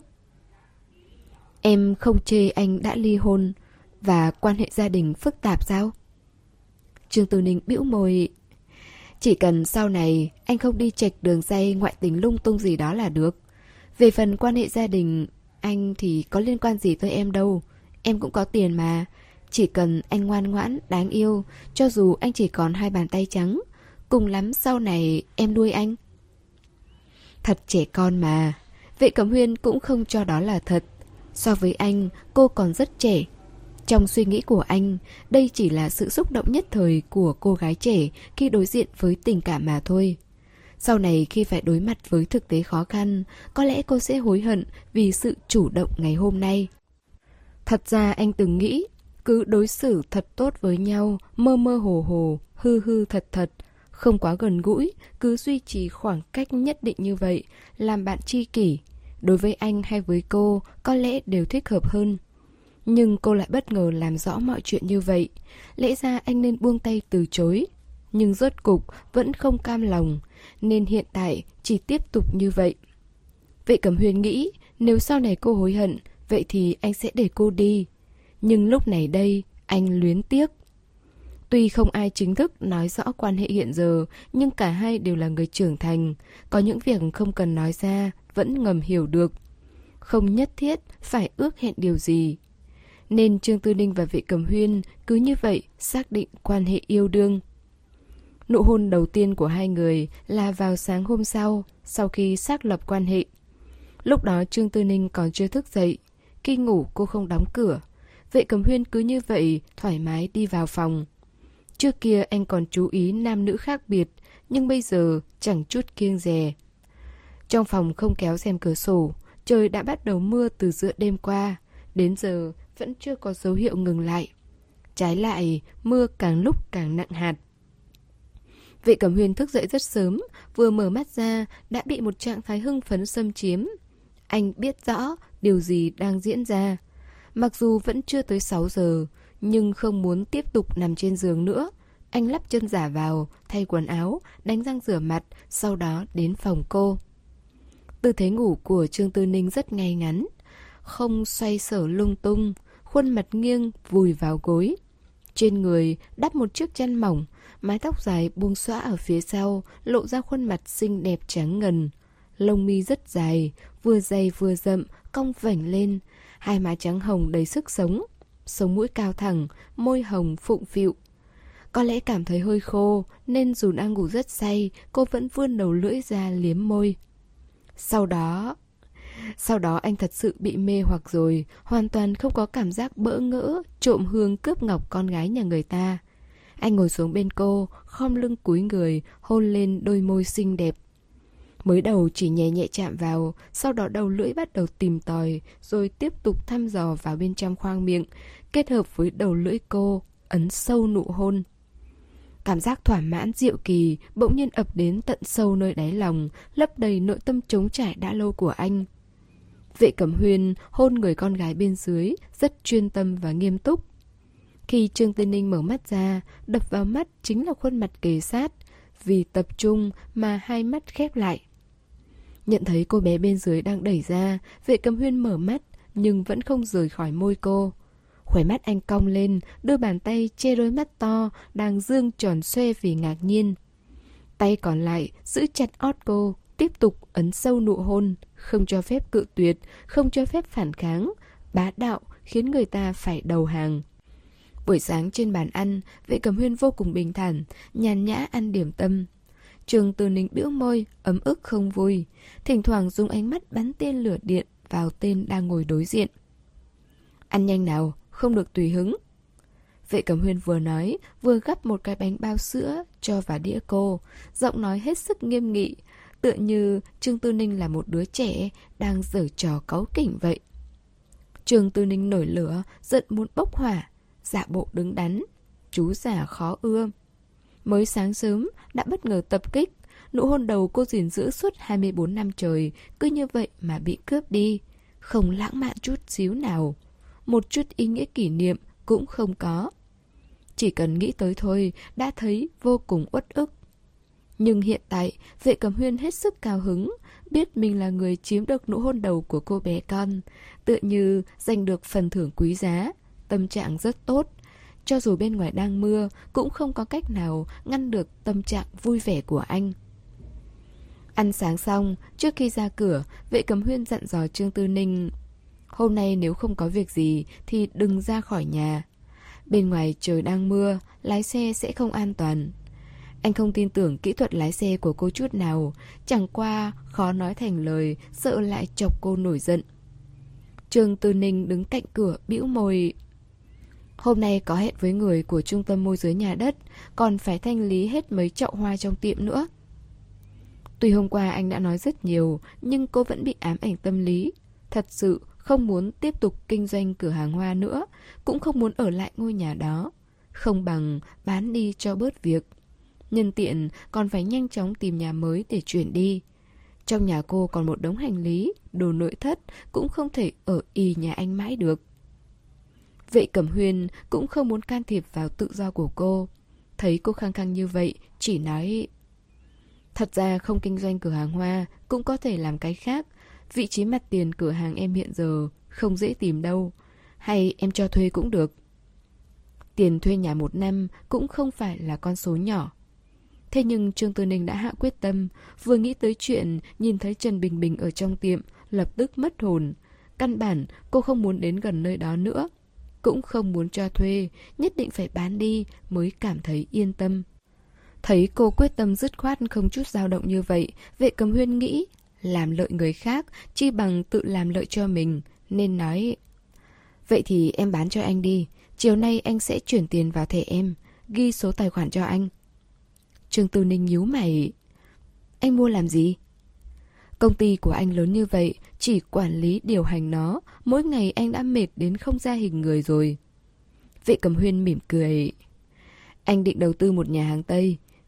Em không chê anh đã ly hôn và quan hệ gia đình phức tạp sao? Trương Tư Ninh bĩu môi. Chỉ cần sau này anh không đi chệch đường dây ngoại tình lung tung gì đó là được. Về phần quan hệ gia đình, anh thì có liên quan gì tới em đâu. Em cũng có tiền mà. Chỉ cần anh ngoan ngoãn, đáng yêu, cho dù anh chỉ còn hai bàn tay trắng, cùng lắm sau này em nuôi anh. Thật trẻ con mà. Vệ Cẩm Huyên cũng không cho đó là thật. So với anh, cô còn rất trẻ. Trong suy nghĩ của anh, đây chỉ là sự xúc động nhất thời của cô gái trẻ khi đối diện với tình cảm mà thôi. Sau này khi phải đối mặt với thực tế khó khăn, có lẽ cô sẽ hối hận vì sự chủ động ngày hôm nay. Thật ra anh từng nghĩ, cứ đối xử thật tốt với nhau, mơ mơ hồ hồ, hư hư thật thật, không quá gần gũi, cứ duy trì khoảng cách nhất định như vậy, làm bạn tri kỷ. Đối với anh hay với cô, có lẽ đều thích hợp hơn. Nhưng cô lại bất ngờ làm rõ mọi chuyện như vậy. Lẽ ra anh nên buông tay từ chối. Nhưng rốt cục vẫn không cam lòng, nên hiện tại chỉ tiếp tục như vậy. Vệ Cẩm Huyên nghĩ, nếu sau này cô hối hận, vậy thì anh sẽ để cô đi. Nhưng lúc này đây, anh luyến tiếc. Tuy không ai chính thức nói rõ quan hệ hiện giờ, nhưng cả hai đều là người trưởng thành. Có những việc không cần nói ra, vẫn ngầm hiểu được. Không nhất thiết phải ước hẹn điều gì. Nên Trương Tư Ninh và Vệ Cẩm Huyên cứ như vậy xác định quan hệ yêu đương. Nụ hôn đầu tiên của hai người là vào sáng hôm sau, sau khi xác lập quan hệ. Lúc đó Trương Tư Ninh còn chưa thức dậy. Khi ngủ cô không đóng cửa. Vệ Cẩm Huyên cứ như vậy thoải mái đi vào phòng. Trước kia anh còn chú ý nam nữ khác biệt, nhưng bây giờ chẳng chút kiêng dè. Trong phòng không kéo rèm cửa sổ, trời đã bắt đầu mưa từ giữa đêm qua. Đến giờ vẫn chưa có dấu hiệu ngừng lại. Trái lại, mưa càng lúc càng nặng hạt. Vệ Cẩm Huyên thức dậy rất sớm, vừa mở mắt ra đã bị một trạng thái hưng phấn xâm chiếm. Anh biết rõ điều gì đang diễn ra. Mặc dù vẫn chưa tới sáu giờ, nhưng không muốn tiếp tục nằm trên giường nữa. Anh lắp chân giả vào, thay quần áo, đánh răng rửa mặt, sau đó đến phòng cô. Tư thế ngủ của Trương Tư Ninh rất ngay ngắn, không xoay sở lung tung, khuôn mặt nghiêng vùi vào gối. Trên người đắp một chiếc chăn mỏng, mái tóc dài buông xõa ở phía sau, lộ ra khuôn mặt xinh đẹp trắng ngần. Lông mi rất dài, vừa dày vừa rậm, cong vảnh lên, hai má trắng hồng đầy sức sống, sống mũi cao thẳng, môi hồng phụng phịu. Có lẽ cảm thấy hơi khô, nên dù đang ngủ rất say, cô vẫn vươn đầu lưỡi ra liếm môi. Sau đó... Sau đó anh thật sự bị mê hoặc rồi, hoàn toàn không có cảm giác bỡ ngỡ, trộm hương cướp ngọc con gái nhà người ta. Anh ngồi xuống bên cô, khom lưng cúi người, hôn lên đôi môi xinh đẹp. Mới đầu chỉ nhẹ nhẹ chạm vào, sau đó đầu lưỡi bắt đầu tìm tòi, rồi tiếp tục thăm dò vào bên trong khoang miệng, kết hợp với đầu lưỡi cô, ấn sâu nụ hôn. Cảm giác thỏa mãn diệu kỳ bỗng nhiên ập đến tận sâu nơi đáy lòng, lấp đầy nội tâm trống trải đã lâu của anh. Vệ Cẩm Huyên hôn người con gái bên dưới, rất chuyên tâm và nghiêm túc. Khi Trương Tư Ninh mở mắt ra, đập vào mắt chính là khuôn mặt kề sát, vì tập trung mà hai mắt khép lại. Nhận thấy cô bé bên dưới đang đẩy ra, Vệ Cẩm Huyên mở mắt nhưng vẫn không rời khỏi môi cô. Khóe mắt anh cong lên, đôi bàn tay che đôi mắt to đang dương tròn xoe vì ngạc nhiên. Tay còn lại giữ chặt ót cô, tiếp tục ấn sâu nụ hôn, không cho phép cự tuyệt, không cho phép phản kháng, bá đạo khiến người ta phải đầu hàng. Buổi sáng trên bàn ăn, Vệ Cẩm Huyên vô cùng bình thản, nhàn nhã ăn điểm tâm. Trương Tư Ninh bĩu môi, ấm ức không vui, thỉnh thoảng dùng ánh mắt bắn tên lửa điện vào tên đang ngồi đối diện. Ăn nhanh nào, không được tùy hứng. Vệ Cẩm Huyên vừa nói, vừa gắp một cái bánh bao sữa cho vào đĩa cô, giọng nói hết sức nghiêm nghị, tựa như Trương Tư Ninh là một đứa trẻ đang giở trò cáu kỉnh vậy. Trương Tư Ninh nổi lửa, giận muốn bốc hỏa, giả bộ đứng đắn, chú giả khó ưa. Mới sáng sớm đã bất ngờ tập kích, nụ hôn đầu cô gìn giữ suốt hai mươi bốn năm trời, cứ như vậy mà bị cướp đi, không lãng mạn chút xíu nào, một chút ý nghĩa kỷ niệm cũng không có. Chỉ cần nghĩ tới thôi đã thấy vô cùng uất ức. Nhưng hiện tại, Vệ Cẩm Huyên hết sức cao hứng, biết mình là người chiếm được nụ hôn đầu của cô bé con, tựa như giành được phần thưởng quý giá, tâm trạng rất tốt. Cho dù bên ngoài đang mưa, cũng không có cách nào ngăn được tâm trạng vui vẻ của anh. Ăn sáng xong, trước khi ra cửa, Vệ Cẩm Huyên dặn dò Trương Tư Ninh, hôm nay nếu không có việc gì thì đừng ra khỏi nhà. Bên ngoài trời đang mưa, lái xe sẽ không an toàn. Anh không tin tưởng kỹ thuật lái xe của cô chút nào, chẳng qua khó nói thành lời, sợ lại chọc cô nổi giận. Trương Tư Ninh đứng cạnh cửa bĩu môi. Hôm nay có hẹn với người của trung tâm môi giới nhà đất, còn phải thanh lý hết mấy chậu hoa trong tiệm nữa. Tuy hôm qua anh đã nói rất nhiều, nhưng cô vẫn bị ám ảnh tâm lý. Thật sự không muốn tiếp tục kinh doanh cửa hàng hoa nữa, cũng không muốn ở lại ngôi nhà đó. Không bằng bán đi cho bớt việc. Nhân tiện còn phải nhanh chóng tìm nhà mới để chuyển đi. Trong nhà cô còn một đống hành lý, đồ nội thất, cũng không thể ở ì nhà anh mãi được. Vệ Cẩm Huyên cũng không muốn can thiệp vào tự do của cô. Thấy cô khăng khăng như vậy, chỉ nói: thật ra không kinh doanh cửa hàng hoa, cũng có thể làm cái khác. Vị trí mặt tiền cửa hàng em hiện giờ không dễ tìm đâu. Hay em cho thuê cũng được. Tiền thuê nhà một năm cũng không phải là con số nhỏ. Thế nhưng Trương Tư Ninh đã hạ quyết tâm, vừa nghĩ tới chuyện nhìn thấy Trần Bình Bình ở trong tiệm, lập tức mất hồn. Căn bản cô không muốn đến gần nơi đó nữa, cũng không muốn cho thuê, nhất định phải bán đi mới cảm thấy yên tâm. Thấy cô quyết tâm dứt khoát không chút dao động như vậy, Vệ Cẩm Huyên nghĩ, làm lợi người khác chi bằng tự làm lợi cho mình, nên nói: vậy thì em bán cho anh đi, chiều nay anh sẽ chuyển tiền vào thẻ em, ghi số tài khoản cho anh. Trương Tư Ninh nhíu mày: anh mua làm gì? Công ty của anh lớn như vậy, chỉ quản lý điều hành nó, mỗi ngày anh đã mệt đến không ra hình người rồi. Vệ Cẩm Huyên mỉm cười: anh định đầu tư một nhà hàng Tây,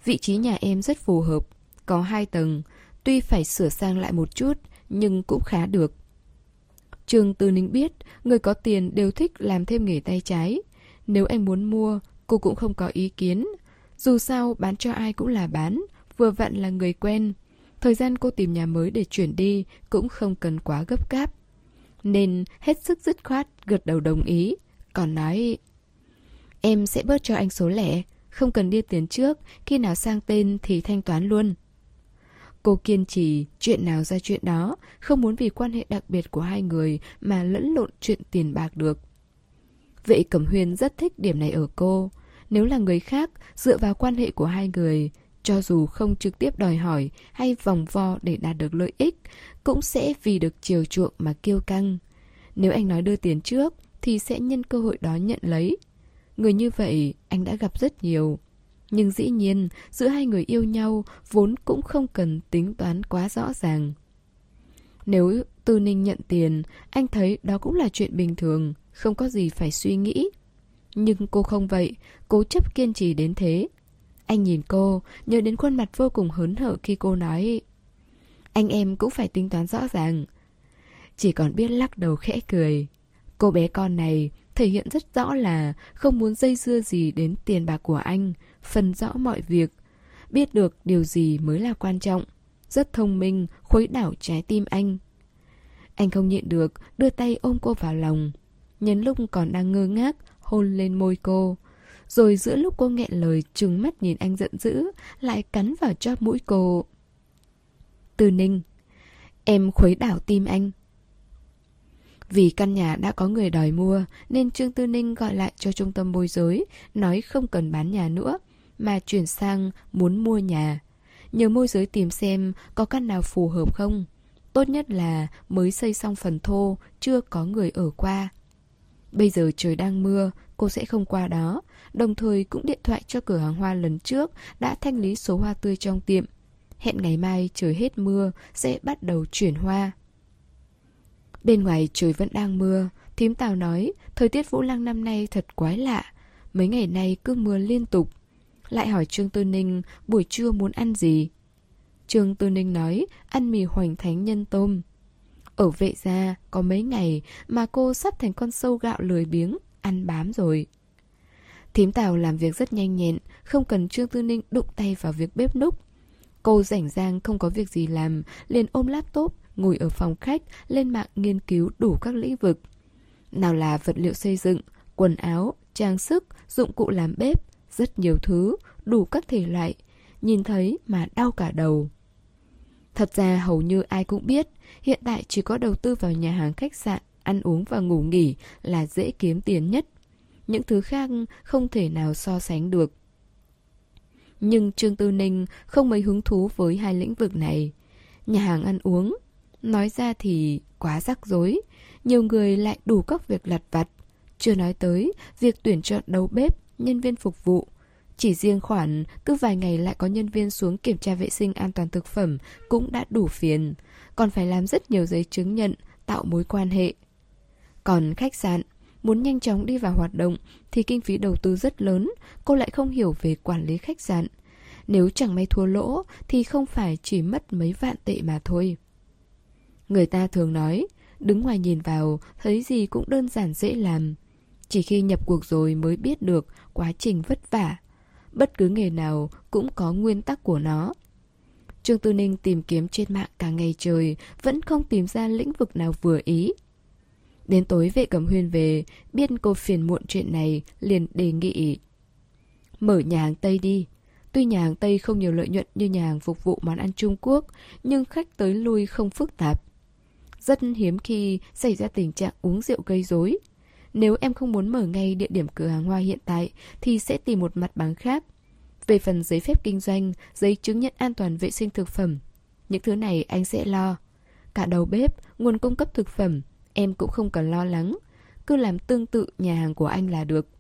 Vị trí nhà em rất phù hợp, có hai tầng, tuy phải sửa sang lại một chút, nhưng cũng khá được. Trương Tư Ninh biết, người có tiền đều thích làm thêm nghề tay trái. Nếu anh muốn mua, cô cũng không có ý kiến. Dù sao, bán cho ai cũng là bán, vừa vặn là người quen. Thời gian cô tìm nhà mới để chuyển đi cũng không cần quá gấp gáp. Nên hết sức dứt khoát gật đầu đồng ý. Còn nói, em sẽ bớt cho anh số lẻ, không cần đưa tiền trước, khi nào sang tên thì thanh toán luôn. Cô kiên trì, chuyện nào ra chuyện đó, không muốn vì quan hệ đặc biệt của hai người mà lẫn lộn chuyện tiền bạc được. Vệ Cẩm Huyên rất thích điểm này ở cô. Nếu là người khác, dựa vào quan hệ của hai người, cho dù không trực tiếp đòi hỏi hay vòng vo để đạt được lợi ích, cũng sẽ vì được chiều chuộng mà kiêu căng. Nếu anh nói đưa tiền trước, thì sẽ nhân cơ hội đó nhận lấy. Người như vậy anh đã gặp rất nhiều. Nhưng dĩ nhiên, giữa hai người yêu nhau vốn cũng không cần tính toán quá rõ ràng. Nếu Tư Ninh nhận tiền, anh thấy đó cũng là chuyện bình thường, không có gì phải suy nghĩ. Nhưng cô không vậy, cố chấp kiên trì đến thế. Anh nhìn cô, nhớ đến khuôn mặt vô cùng hớn hở khi cô nói, anh em cũng phải tính toán rõ ràng. Chỉ còn biết lắc đầu khẽ cười. Cô bé con này thể hiện rất rõ là không muốn dây dưa gì đến tiền bạc của anh, phân rõ mọi việc, biết được điều gì mới là quan trọng. Rất thông minh, khuấy đảo trái tim anh. Anh không nhịn được, đưa tay ôm cô vào lòng. Nhân lúc còn đang ngơ ngác, hôn lên môi cô. Rồi giữa lúc cô nghẹn lời trừng mắt nhìn anh giận dữ, lại cắn vào chóp mũi cô. Tư Ninh, em khuấy đảo tim anh. Vì căn nhà đã có người đòi mua, nên Trương Tư Ninh gọi lại cho trung tâm môi giới, nói không cần bán nhà nữa, mà chuyển sang muốn mua nhà. Nhờ môi giới tìm xem có căn nào phù hợp không. Tốt nhất là mới xây xong phần thô, chưa có người ở qua. Bây giờ trời đang mưa, cô sẽ không qua đó. Đồng thời cũng điện thoại cho cửa hàng hoa lần trước đã thanh lý số hoa tươi trong tiệm. Hẹn ngày mai trời hết mưa sẽ bắt đầu chuyển hoa. Bên ngoài trời vẫn đang mưa. Thím Tào nói thời tiết Vũ Lăng năm nay thật quái lạ. Mấy ngày nay cứ mưa liên tục. Lại hỏi Trương Tư Ninh buổi trưa muốn ăn gì. Trương Tư Ninh nói ăn mì hoành thánh nhân tôm. Ở Vệ Gia có mấy ngày mà cô sắp thành con sâu gạo lười biếng, ăn bám rồi. Thím Tào làm việc rất nhanh nhẹn, không cần Trương Tư Ninh đụng tay vào việc bếp núc. Cô rảnh rang không có việc gì làm, liền ôm laptop, ngồi ở phòng khách, lên mạng nghiên cứu đủ các lĩnh vực. Nào là vật liệu xây dựng, quần áo, trang sức, dụng cụ làm bếp, rất nhiều thứ, đủ các thể loại, nhìn thấy mà đau cả đầu. Thật ra hầu như ai cũng biết, hiện tại chỉ có đầu tư vào nhà hàng khách sạn, ăn uống và ngủ nghỉ là dễ kiếm tiền nhất. Những thứ khác không thể nào so sánh được. Nhưng Trương Tư Ninh không mấy hứng thú với hai lĩnh vực này. Nhà hàng ăn uống, nói ra thì quá rắc rối, nhiều người lại đủ các việc lặt vặt. Chưa nói tới việc tuyển chọn đầu bếp, nhân viên phục vụ. Chỉ riêng khoản cứ vài ngày lại có nhân viên xuống kiểm tra vệ sinh an toàn thực phẩm cũng đã đủ phiền. Còn phải làm rất nhiều giấy chứng nhận, tạo mối quan hệ. Còn khách sạn, muốn nhanh chóng đi vào hoạt động thì kinh phí đầu tư rất lớn, cô lại không hiểu về quản lý khách sạn. Nếu chẳng may thua lỗ thì không phải chỉ mất mấy vạn tệ mà thôi. Người ta thường nói, đứng ngoài nhìn vào thấy gì cũng đơn giản dễ làm. Chỉ khi nhập cuộc rồi mới biết được quá trình vất vả. Bất cứ nghề nào cũng có nguyên tắc của nó. Trương Tư Ninh tìm kiếm trên mạng cả ngày trời, vẫn không tìm ra lĩnh vực nào vừa ý. Đến tối Vệ Cẩm Huyên về, biết cô phiền muộn chuyện này, liền đề nghị mở nhà hàng Tây đi. Tuy nhà hàng Tây không nhiều lợi nhuận như nhà hàng phục vụ món ăn Trung Quốc, nhưng khách tới lui không phức tạp. Rất hiếm khi xảy ra tình trạng uống rượu gây rối. Nếu em không muốn mở ngay địa điểm cửa hàng hoa hiện tại thì sẽ tìm một mặt bằng khác. Về phần giấy phép kinh doanh, giấy chứng nhận an toàn vệ sinh thực phẩm, những thứ này anh sẽ lo. Cả đầu bếp, nguồn cung cấp thực phẩm, em cũng không cần lo lắng. Cứ làm tương tự nhà hàng của anh là được.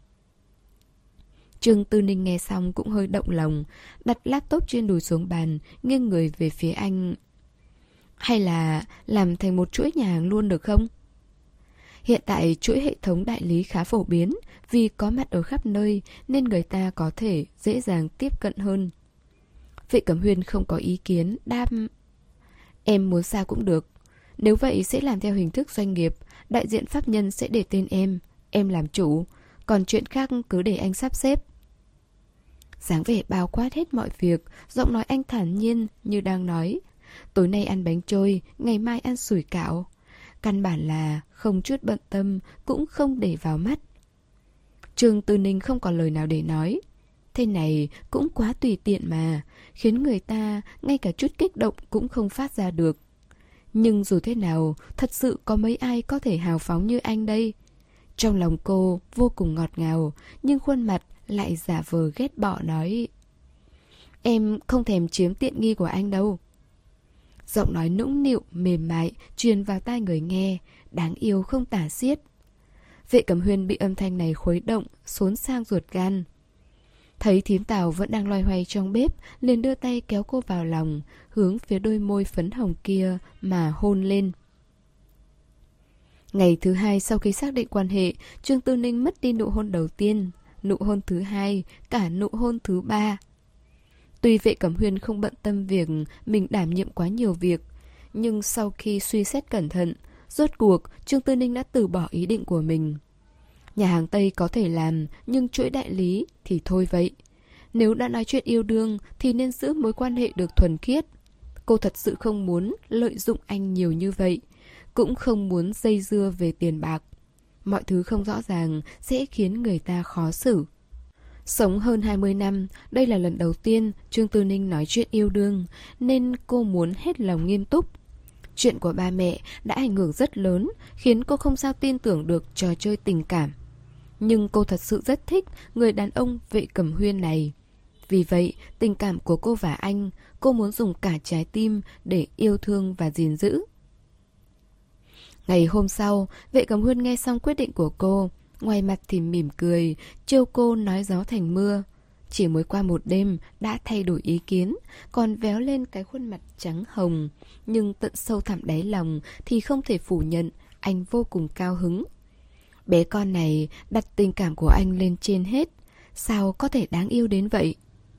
Trương Tư Ninh nghe xong cũng hơi động lòng, đặt laptop trên đùi xuống bàn, nghiêng người về phía anh. Hay là làm thành một chuỗi nhà hàng luôn được không? Hiện tại chuỗi hệ thống đại lý khá phổ biến, vì có mặt ở khắp nơi nên người ta có thể dễ dàng tiếp cận hơn. Vệ Cẩm Huyên không có ý kiến, đáp: Em muốn sao cũng được. Nếu vậy sẽ làm theo hình thức doanh nghiệp, đại diện pháp nhân sẽ để tên em, em làm chủ, còn chuyện khác cứ để anh sắp xếp. Dáng vẻ bao quát hết mọi việc, giọng nói anh thản nhiên như đang nói: Tối nay ăn bánh trôi, ngày mai ăn sủi cảo. Căn bản là không chút bận tâm, cũng không để vào mắt. Trương Tư Ninh không còn lời nào để nói. Thế này cũng quá tùy tiện mà, khiến người ta ngay cả chút kích động cũng không phát ra được. Nhưng dù thế nào, thật sự có mấy ai có thể hào phóng như anh đây. Trong lòng cô vô cùng ngọt ngào, nhưng khuôn mặt lại giả vờ ghét bỏ nói: Em không thèm chiếm tiện nghi của anh đâu. Giọng nói nũng nịu, mềm mại, truyền vào tai người nghe, đáng yêu không tả xiết. Vệ Cẩm Huyên bị âm thanh này khuấy động, xốn sang ruột gan. Thấy thím Tào vẫn đang loay hoay trong bếp, liền đưa tay kéo cô vào lòng, hướng phía đôi môi phấn hồng kia mà hôn lên. Ngày thứ hai sau khi xác định quan hệ, Trương Tư Ninh mất đi nụ hôn đầu tiên, nụ hôn thứ hai, cả nụ hôn thứ ba. Tuy Vệ Cẩm Huyên không bận tâm việc mình đảm nhiệm quá nhiều việc, nhưng sau khi suy xét cẩn thận, rốt cuộc Trương Tư Ninh đã từ bỏ ý định của mình. Nhà hàng Tây có thể làm, nhưng chuỗi đại lý thì thôi vậy. Nếu đã nói chuyện yêu đương thì nên giữ mối quan hệ được thuần khiết. Cô thật sự không muốn lợi dụng anh nhiều như vậy, cũng không muốn dây dưa về tiền bạc. Mọi thứ không rõ ràng sẽ khiến người ta khó xử. Sống hơn hai mươi năm, đây là lần đầu tiên Trương Tư Ninh nói chuyện yêu đương, nên cô muốn hết lòng nghiêm túc. Chuyện của ba mẹ đã ảnh hưởng rất lớn, khiến cô không sao tin tưởng được trò chơi tình cảm. Nhưng cô thật sự rất thích người đàn ông Vệ Cẩm Huyên này. Vì vậy, tình cảm của cô và anh, cô muốn dùng cả trái tim để yêu thương và gìn giữ. Ngày hôm sau, Vệ Cẩm Huyên nghe xong quyết định của cô, ngoài mặt thì mỉm cười, trêu cô nói gió thành mưa. Chỉ mới qua một đêm đã thay đổi ý kiến, còn véo lên cái khuôn mặt trắng hồng. Nhưng tận sâu thẳm đáy lòng thì không thể phủ nhận anh vô cùng cao hứng. Bé con này đặt tình cảm của anh lên trên hết, sao có thể đáng yêu đến vậy?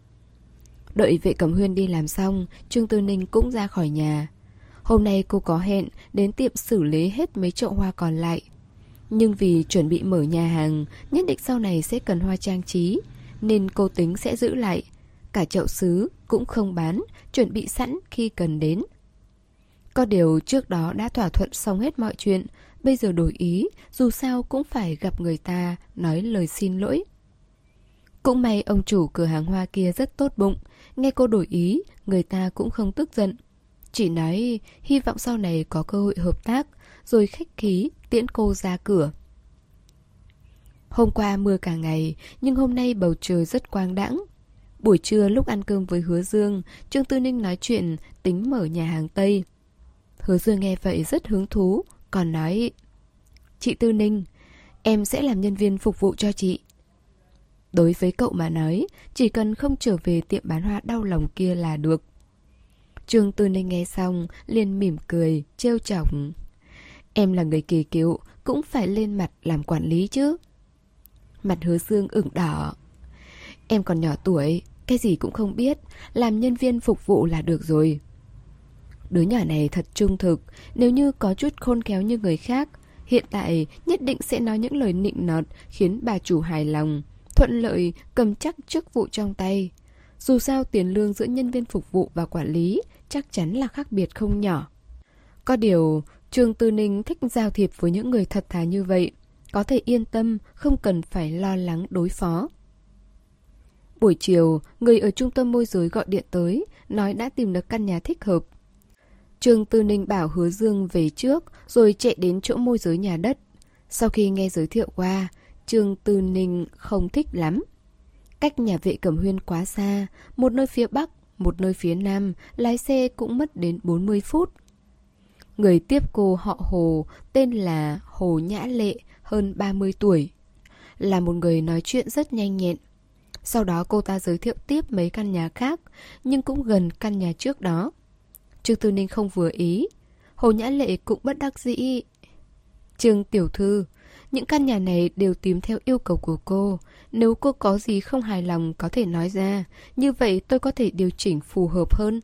Đợi Vệ Cẩm Huyên đi làm xong, Trương Tư Ninh cũng ra khỏi nhà. Hôm nay cô có hẹn đến tiệm xử lý hết mấy chậu hoa còn lại. Nhưng vì chuẩn bị mở nhà hàng, nhất định sau này sẽ cần hoa trang trí, nên cô tính sẽ giữ lại. Cả chậu sứ cũng không bán, chuẩn bị sẵn khi cần đến. Có điều trước đó đã thỏa thuận xong hết mọi chuyện, bây giờ đổi ý, dù sao cũng phải gặp người ta, nói lời xin lỗi. Cũng may ông chủ cửa hàng hoa kia rất tốt bụng, nghe cô đổi ý, người ta cũng không tức giận. Chỉ nói hy vọng sau này có cơ hội hợp tác, rồi khách khí tiễn cô ra cửa. Hôm qua mưa cả ngày, nhưng hôm nay bầu trời rất quang đãng. Buổi trưa lúc ăn cơm với Hứa Dương, Trương Tư Ninh nói chuyện tính mở nhà hàng Tây. Hứa Dương nghe vậy rất hứng thú, còn nói: Chị Tư Ninh, em sẽ làm nhân viên phục vụ cho chị. Đối với cậu mà nói, chỉ cần không trở về tiệm bán hoa đau lòng kia là được. Trương Tư Ninh nghe xong, liền mỉm cười, trêu chọc: Em là người kỳ cựu, cũng phải lên mặt làm quản lý chứ. Mặt Hứa Dương ửng đỏ: Em còn nhỏ tuổi, cái gì cũng không biết, làm nhân viên phục vụ là được rồi. Đứa nhỏ này thật trung thực, nếu như có chút khôn khéo như người khác, hiện tại nhất định sẽ nói những lời nịnh nọt khiến bà chủ hài lòng, thuận lợi cầm chắc chức vụ trong tay. Dù sao tiền lương giữa nhân viên phục vụ và quản lý chắc chắn là khác biệt không nhỏ. Có điều, Trương Tư Ninh thích giao thiệp với những người thật thà như vậy, có thể yên tâm, không cần phải lo lắng đối phó. Buổi chiều, người ở trung tâm môi giới gọi điện tới, nói đã tìm được căn nhà thích hợp. Trương Tư Ninh bảo Hứa Dương về trước, rồi chạy đến chỗ môi giới nhà đất. Sau khi nghe giới thiệu qua, Trương Tư Ninh không thích lắm. Cách nhà Vệ Cẩm Huyên quá xa, một nơi phía Bắc, một nơi phía Nam, lái xe cũng mất đến bốn mươi phút. Người tiếp cô họ Hồ, tên là Hồ Nhã Lệ, hơn ba mươi tuổi. Là một người nói chuyện rất nhanh nhẹn. Sau đó cô ta giới thiệu tiếp mấy căn nhà khác, nhưng cũng gần căn nhà trước đó. Trương Tư Ninh không vừa ý. Hồ Nhã Lệ cũng bất đắc dĩ: Trương tiểu thư, Những căn nhà này đều tìm theo yêu cầu của cô. Nếu cô có gì không hài lòng có thể nói ra, như vậy tôi có thể điều chỉnh phù hợp hơn.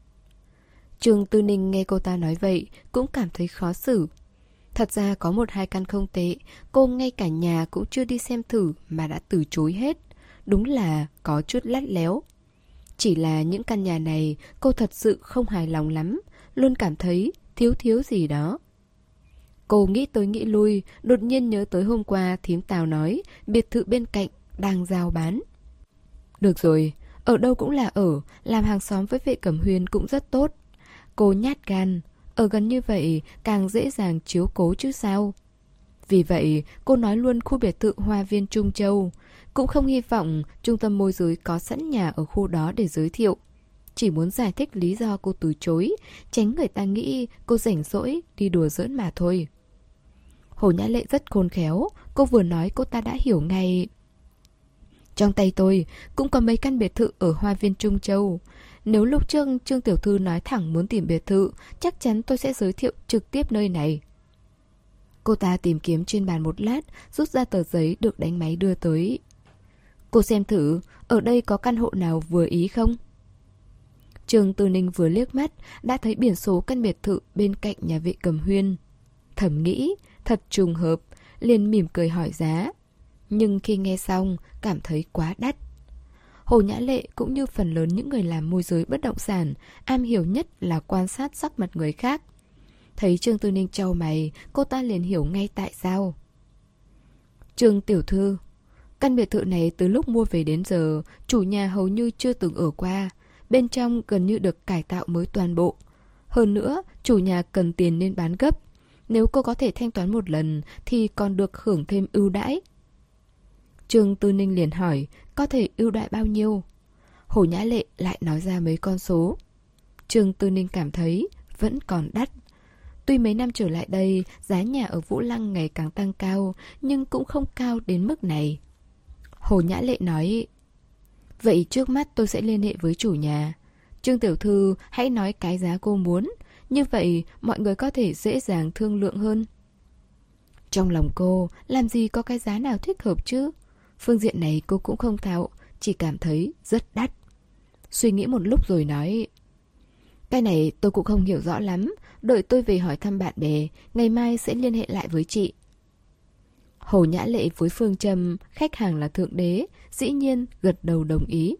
Trương Tư Ninh nghe cô ta nói vậy cũng cảm thấy khó xử. Thật ra có một hai căn không tệ, cô ngay cả nhà cũng chưa đi xem thử mà đã từ chối hết. Đúng là có chút lắt léo. Chỉ là những căn nhà này cô thật sự không hài lòng lắm, luôn cảm thấy thiếu thiếu gì đó. Cô nghĩ tới nghĩ lui, đột nhiên nhớ tới hôm qua thím Tào nói biệt thự bên cạnh đang giao bán. Được rồi, ở đâu cũng là ở, làm hàng xóm với Vệ Cẩm Huyên cũng rất tốt. Cô nhát gan, ở gần như vậy càng dễ dàng chiếu cố chứ sao. Vì vậy, cô nói luôn khu biệt thự Hoa Viên Trung Châu. Cũng không hy vọng trung tâm môi giới có sẵn nhà ở khu đó để giới thiệu. Chỉ muốn giải thích lý do cô từ chối, tránh người ta nghĩ cô rảnh rỗi đi đùa giỡn mà thôi. Hồ Nhã Lệ rất khôn khéo, cô vừa nói cô ta đã hiểu ngay. Trong tay tôi cũng có mấy căn biệt thự ở Hoa Viên Trung Châu. Nếu lúc trước Trương tiểu thư nói thẳng muốn tìm biệt thự, chắc chắn tôi sẽ giới thiệu trực tiếp nơi này. Cô ta tìm kiếm trên bàn một lát, rút ra tờ giấy được đánh máy đưa tới. Cô xem thử, ở đây có căn hộ nào vừa ý không? Trương Tư Ninh vừa liếc mắt, đã thấy biển số căn biệt thự bên cạnh nhà Vệ Cẩm Huyên. Thầm nghĩ, thật trùng hợp, liền mỉm cười hỏi giá. Nhưng khi nghe xong, cảm thấy quá đắt. Hồ Nhã Lệ cũng như phần lớn những người làm môi giới bất động sản, am hiểu nhất là quan sát sắc mặt người khác. Thấy Trương Tư Ninh trao mày, cô ta liền hiểu ngay tại sao. Trương tiểu thư, căn biệt thự này từ lúc mua về đến giờ, chủ nhà hầu như chưa từng ở qua. Bên trong gần như được cải tạo mới toàn bộ. Hơn nữa, chủ nhà cần tiền nên bán gấp. Nếu cô có thể thanh toán một lần thì còn được hưởng thêm ưu đãi. Trương Tư Ninh liền hỏi, có thể ưu đãi bao nhiêu? Hồ Nhã Lệ lại nói ra mấy con số. Trương Tư Ninh cảm thấy vẫn còn đắt. Tuy mấy năm trở lại đây, giá nhà ở Vũ Lăng ngày càng tăng cao, nhưng cũng không cao đến mức này. Hồ Nhã Lệ nói, vậy trước mắt tôi sẽ liên hệ với chủ nhà. Trương tiểu thư hãy nói cái giá cô muốn, như vậy mọi người có thể dễ dàng thương lượng hơn. Trong lòng cô, làm gì có cái giá nào thích hợp chứ? Phương diện này cô cũng không thạo, chỉ cảm thấy rất đắt. Suy nghĩ một lúc rồi nói, cái này tôi cũng không hiểu rõ lắm, đợi tôi về hỏi thăm bạn bè, ngày mai sẽ liên hệ lại với chị. Hồ Nhã Lệ với phương châm khách hàng là thượng đế, dĩ nhiên gật đầu đồng ý.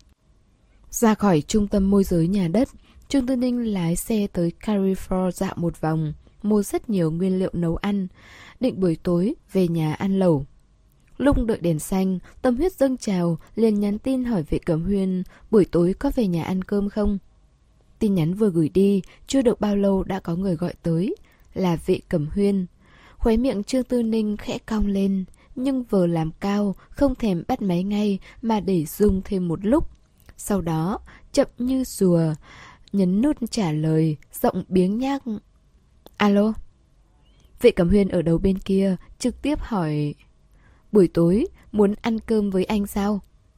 Ra khỏi trung tâm môi giới nhà đất, Trương Tư Ninh lái xe tới Carrefour dạo một vòng, mua rất nhiều nguyên liệu nấu ăn, định buổi tối về nhà ăn lẩu. Lúc đợi đèn xanh, tâm huyết dâng trào, liền nhắn tin hỏi Vệ Cẩm Huyên buổi tối có về nhà ăn cơm không. Tin nhắn vừa gửi đi, chưa được bao lâu đã có người gọi tới, là Vệ Cẩm Huyên. Khóe miệng Trương Tư Ninh khẽ cong lên, nhưng vừa làm cao, không thèm bắt máy ngay mà để rung thêm một lúc. Sau đó, chậm như rùa, nhấn nút trả lời, giọng biếng nhác. Alo? Vệ Cẩm Huyên ở đầu bên kia, trực tiếp hỏi, buổi tối muốn ăn cơm với anh sao?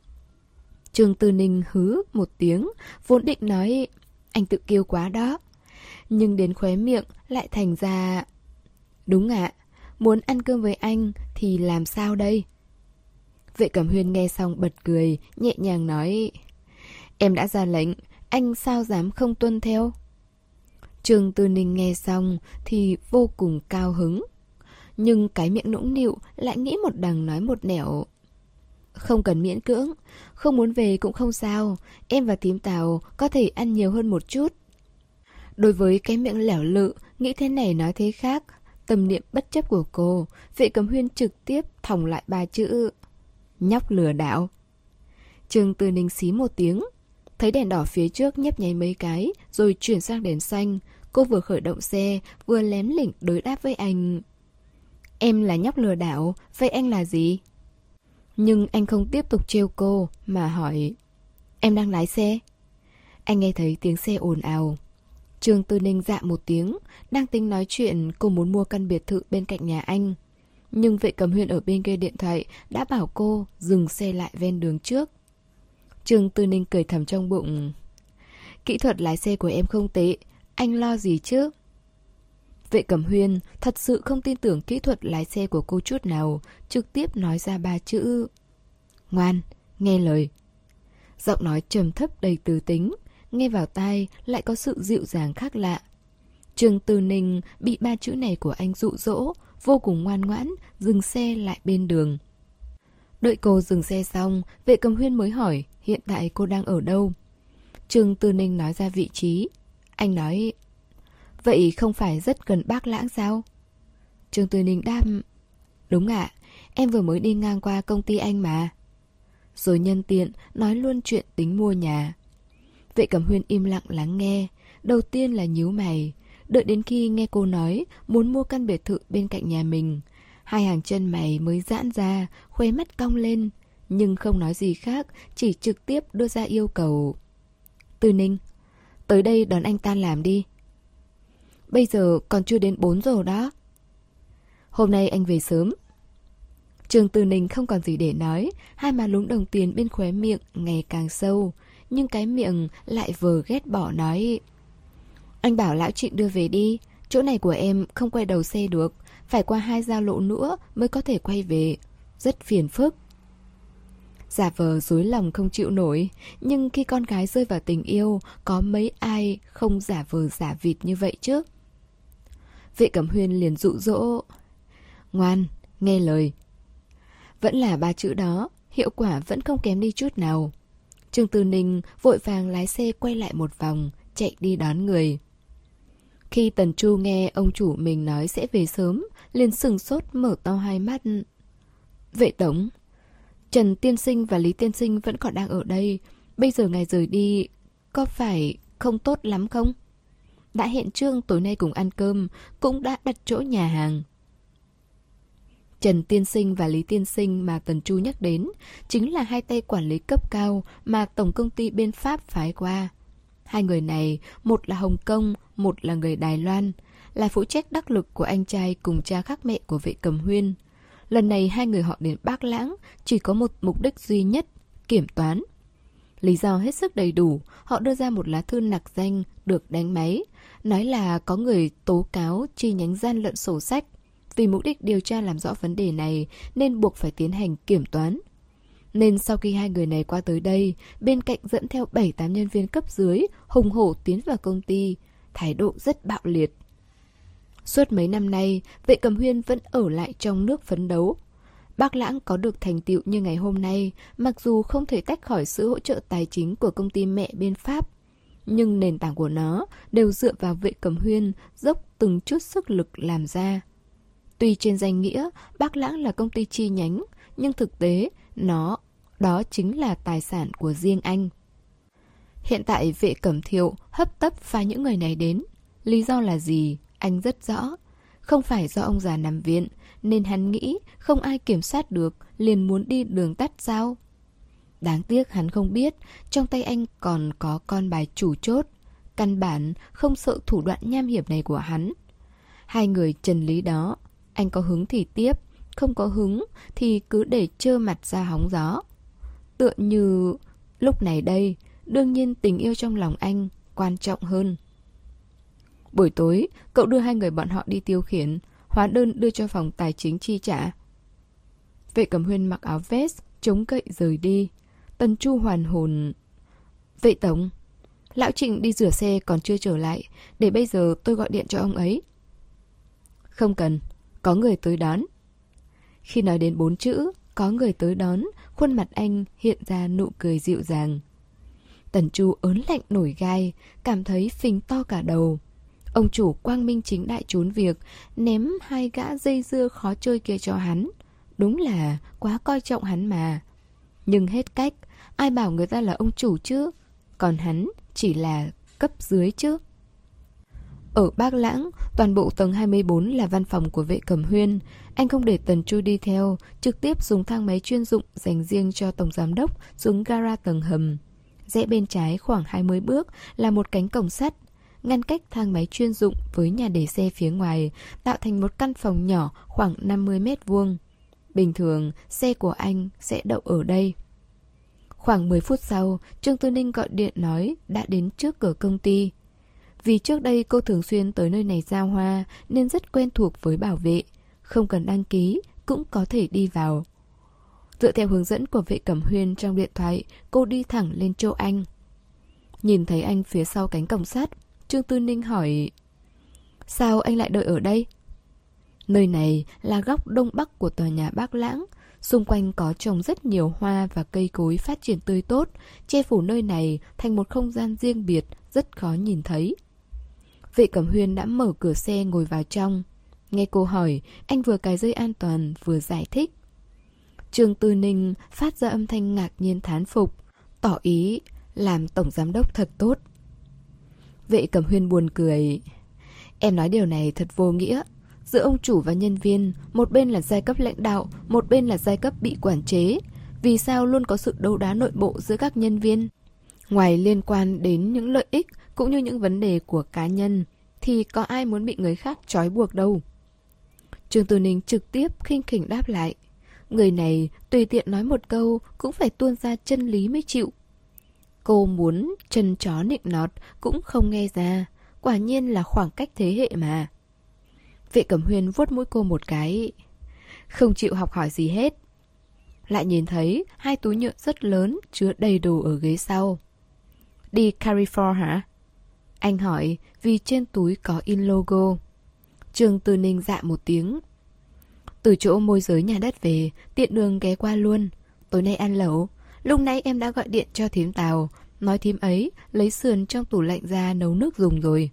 Trương Tư Ninh hứ một tiếng, vốn định nói, anh tự kiêu quá đó. Nhưng đến khóe miệng lại thành ra, đúng ạ, muốn ăn cơm với anh thì làm sao đây? Vệ Cẩm Huyên nghe xong bật cười, nhẹ nhàng nói, em đã ra lệnh, anh sao dám không tuân theo? Trương Tư Ninh nghe xong thì vô cùng cao hứng. Nhưng cái miệng nũng nịu lại nghĩ một đằng nói một nẻo. Không cần miễn cưỡng, không muốn về cũng không sao, em và thím Tào có thể ăn nhiều hơn một chút. Đối với cái miệng lẻo lự, nghĩ thế này nói thế khác, tâm niệm bất chấp của cô, Vệ Cẩm Huyên trực tiếp thòng lại ba chữ nhóc lừa đảo. Trương Tư Ninh xí một tiếng, thấy đèn đỏ phía trước nhấp nháy mấy cái, rồi chuyển sang đèn xanh. Cô vừa khởi động xe, vừa lém lỉnh đối đáp với anh. Em là nhóc lừa đảo, vậy anh là gì? Nhưng anh không tiếp tục trêu cô, mà hỏi, em đang lái xe? Anh nghe thấy tiếng xe ồn ào. Trương Tư Ninh dạ một tiếng, đang tính nói chuyện cô muốn mua căn biệt thự bên cạnh nhà anh. Nhưng Vệ Cẩm Huyên ở bên kia điện thoại đã bảo cô dừng xe lại ven đường trước. Trương Tư Ninh cười thầm trong bụng, kỹ thuật lái xe của em không tệ, anh lo gì chứ? Vệ Cẩm Huyên thật sự không tin tưởng kỹ thuật lái xe của cô chút nào, trực tiếp nói ra ba chữ: ngoan, nghe lời. Giọng nói trầm thấp đầy từ tính, nghe vào tai lại có sự dịu dàng khác lạ. Trương Tư Ninh bị ba chữ này của anh dụ dỗ, vô cùng ngoan ngoãn, dừng xe lại bên đường. Đợi cô dừng xe xong, Vệ Cẩm Huyên mới hỏi hiện tại cô đang ở đâu. Trương Tư Ninh nói ra vị trí. Anh nói: vậy không phải rất gần Bác Lãng sao? Trương Tư Ninh đáp: đúng ạ, em vừa mới đi ngang qua công ty anh mà. Rồi nhân tiện nói luôn chuyện tính mua nhà. Vệ Cẩm Huyên im lặng lắng nghe. Đầu tiên là nhíu mày, đợi đến khi nghe cô nói muốn mua căn biệt thự bên cạnh nhà mình, hai hàng chân mày mới giãn ra, khóe mắt cong lên, nhưng không nói gì khác, chỉ trực tiếp đưa ra yêu cầu. Tư Ninh, tới đây đón anh tan làm đi. Bây giờ còn chưa đến bốn giờ đó. Hôm nay anh về sớm. Trương Tư Ninh không còn gì để nói, hai má lúm đồng tiền bên khóe miệng ngày càng sâu, nhưng cái miệng lại vờ ghét bỏ nói: anh bảo lão Trịnh đưa về đi, chỗ này của em không quay đầu xe được, phải qua hai giao lộ nữa mới có thể quay về, rất phiền phức. Giả vờ dối lòng không chịu nổi, nhưng khi con gái rơi vào tình yêu, có mấy ai không giả vờ giả vịt như vậy chứ? Vệ Cẩm Huyên liền dụ dỗ: ngoan, nghe lời. Vẫn là ba chữ đó, hiệu quả vẫn không kém đi chút nào. Trương Tư Ninh vội vàng lái xe quay lại một vòng, chạy đi đón người. Khi Tần Chu nghe ông chủ mình nói sẽ về sớm, liền sừng sốt mở to hai mắt. Vệ tổng, Trần Tiên Sinh và Lý Tiên Sinh vẫn còn đang ở đây, bây giờ ngài rời đi, có phải không tốt lắm không? Đã hẹn Trương tối nay cùng ăn cơm, cũng đã đặt chỗ nhà hàng. Trần Tiên Sinh và Lý Tiên Sinh mà Tần Chu nhắc đến chính là hai tay quản lý cấp cao mà tổng công ty bên Pháp phái qua. Hai người này, một là Hồng Kông, một là người Đài Loan, là phụ trách đắc lực của anh trai cùng cha khác mẹ của Vệ Cẩm Huyên. Lần này hai người họ đến Bác Lãng chỉ có một mục đích duy nhất, kiểm toán. Lý do hết sức đầy đủ, họ đưa ra một lá thư nặc danh được đánh máy, nói là có người tố cáo chi nhánh gian lận sổ sách. Vì mục đích điều tra làm rõ vấn đề này nên buộc phải tiến hành kiểm toán. Nên sau khi hai người này qua tới đây, bên cạnh dẫn theo bảy tám nhân viên cấp dưới hùng hổ tiến vào công ty, thái độ rất bạo liệt. Suốt mấy năm nay, Vệ Cẩm Huyên vẫn ở lại trong nước phấn đấu. Bác Lãng có được thành tựu như ngày hôm nay, mặc dù không thể tách khỏi sự hỗ trợ tài chính của công ty mẹ bên Pháp, nhưng nền tảng của nó đều dựa vào Vệ Cẩm Huyên dốc từng chút sức lực làm ra. Tuy trên danh nghĩa Bác Lãng là công ty chi nhánh, nhưng thực tế nó đó chính là tài sản của riêng anh. Hiện tại Vệ Cẩm Thiệu hấp tấp phái những người này đến. Lý do là gì? Anh rất rõ. Không phải do ông già nằm viện, nên hắn nghĩ không ai kiểm soát được, liền muốn đi đường tắt sao? Đáng tiếc hắn không biết, trong tay anh còn có con bài chủ chốt. Căn bản không sợ thủ đoạn nham hiểm này của hắn. Hai người trần lý đó, anh có hứng thì tiếp, không có hứng thì cứ để trơ mặt ra hóng gió. Tựa như lúc này đây, đương nhiên tình yêu trong lòng anh quan trọng hơn. Buổi tối, cậu đưa hai người bọn họ đi tiêu khiển, hóa đơn đưa cho phòng tài chính chi trả. Vệ Cẩm Huyên mặc áo vest, chống cậy rời đi. Tần Chu hoàn hồn. Vệ tổng, lão Trịnh đi rửa xe còn chưa trở lại, để bây giờ tôi gọi điện cho ông ấy. Không cần, có người tới đón. Khi nói đến bốn chữ có người tới đón, khuôn mặt anh hiện ra nụ cười dịu dàng. Tần Chu ớn lạnh nổi gai, cảm thấy phình to cả đầu. Ông chủ quang minh chính đại trốn việc, ném hai gã dây dưa khó chơi kia cho hắn. Đúng là quá coi trọng hắn mà. Nhưng hết cách, ai bảo người ta là ông chủ chứ? Còn hắn chỉ là cấp dưới chứ. Ở Bác Lãng, toàn bộ tầng hai mươi bốn là văn phòng của Vệ Cẩm Huyên. Anh không để Tần Chu đi theo, trực tiếp dùng thang máy chuyên dụng dành riêng cho tổng giám đốc xuống gara tầng hầm. Rẽ bên trái khoảng hai mươi bước là một cánh cổng sắt, ngăn cách thang máy chuyên dụng với nhà để xe phía ngoài, tạo thành một căn phòng nhỏ khoảng năm mươi mét vuông. Bình thường, xe của anh sẽ đậu ở đây. Khoảng mười phút sau, Trương Tư Ninh gọi điện nói đã đến trước cửa công ty. Vì trước đây cô thường xuyên tới nơi này giao hoa nên rất quen thuộc với bảo vệ. Không cần đăng ký, cũng có thể đi vào. Dựa theo hướng dẫn của vệ Cẩm Huyên trong điện thoại, cô đi thẳng lên chỗ anh. Nhìn thấy anh phía sau cánh cổng sắt, Trương Tư Ninh hỏi: sao anh lại đợi ở đây? Nơi này là góc đông bắc của tòa nhà Bác Lãng. Xung quanh có trồng rất nhiều hoa và cây cối phát triển tươi tốt, che phủ nơi này thành một không gian riêng biệt, rất khó nhìn thấy. Vệ Cẩm Huyên đã mở cửa xe ngồi vào trong. Nghe cô hỏi, anh vừa cài dây an toàn vừa giải thích. Trương Tư Ninh phát ra âm thanh ngạc nhiên thán phục, tỏ ý làm tổng giám đốc thật tốt. Vệ Cẩm Huyên buồn cười. Em nói điều này thật vô nghĩa. Giữa ông chủ và nhân viên, một bên là giai cấp lãnh đạo, một bên là giai cấp bị quản chế. Vì sao luôn có sự đấu đá nội bộ giữa các nhân viên? Ngoài liên quan đến những lợi ích cũng như những vấn đề của cá nhân, thì có ai muốn bị người khác trói buộc đâu. Trương Tư Ninh trực tiếp khinh khỉnh đáp lại. Người này tùy tiện nói một câu cũng phải tuôn ra chân lý mới chịu. Cô muốn chân chó nịnh nọt cũng không nghe ra. Quả nhiên là khoảng cách thế hệ mà. Vệ Cẩm Huyên vuốt mũi cô một cái. Không chịu học hỏi gì hết. Lại nhìn thấy hai túi nhựa rất lớn chứa đầy đồ ở ghế sau. Đi Carrefour hả? Anh hỏi vì trên túi có in logo. Trương Tư Ninh dạ một tiếng. Từ chỗ môi giới nhà đất về, tiện đường ghé qua luôn. Tối nay ăn lẩu. Lúc nãy em đã gọi điện cho thím Tào, nói thím ấy lấy sườn trong tủ lạnh ra nấu nước dùng rồi.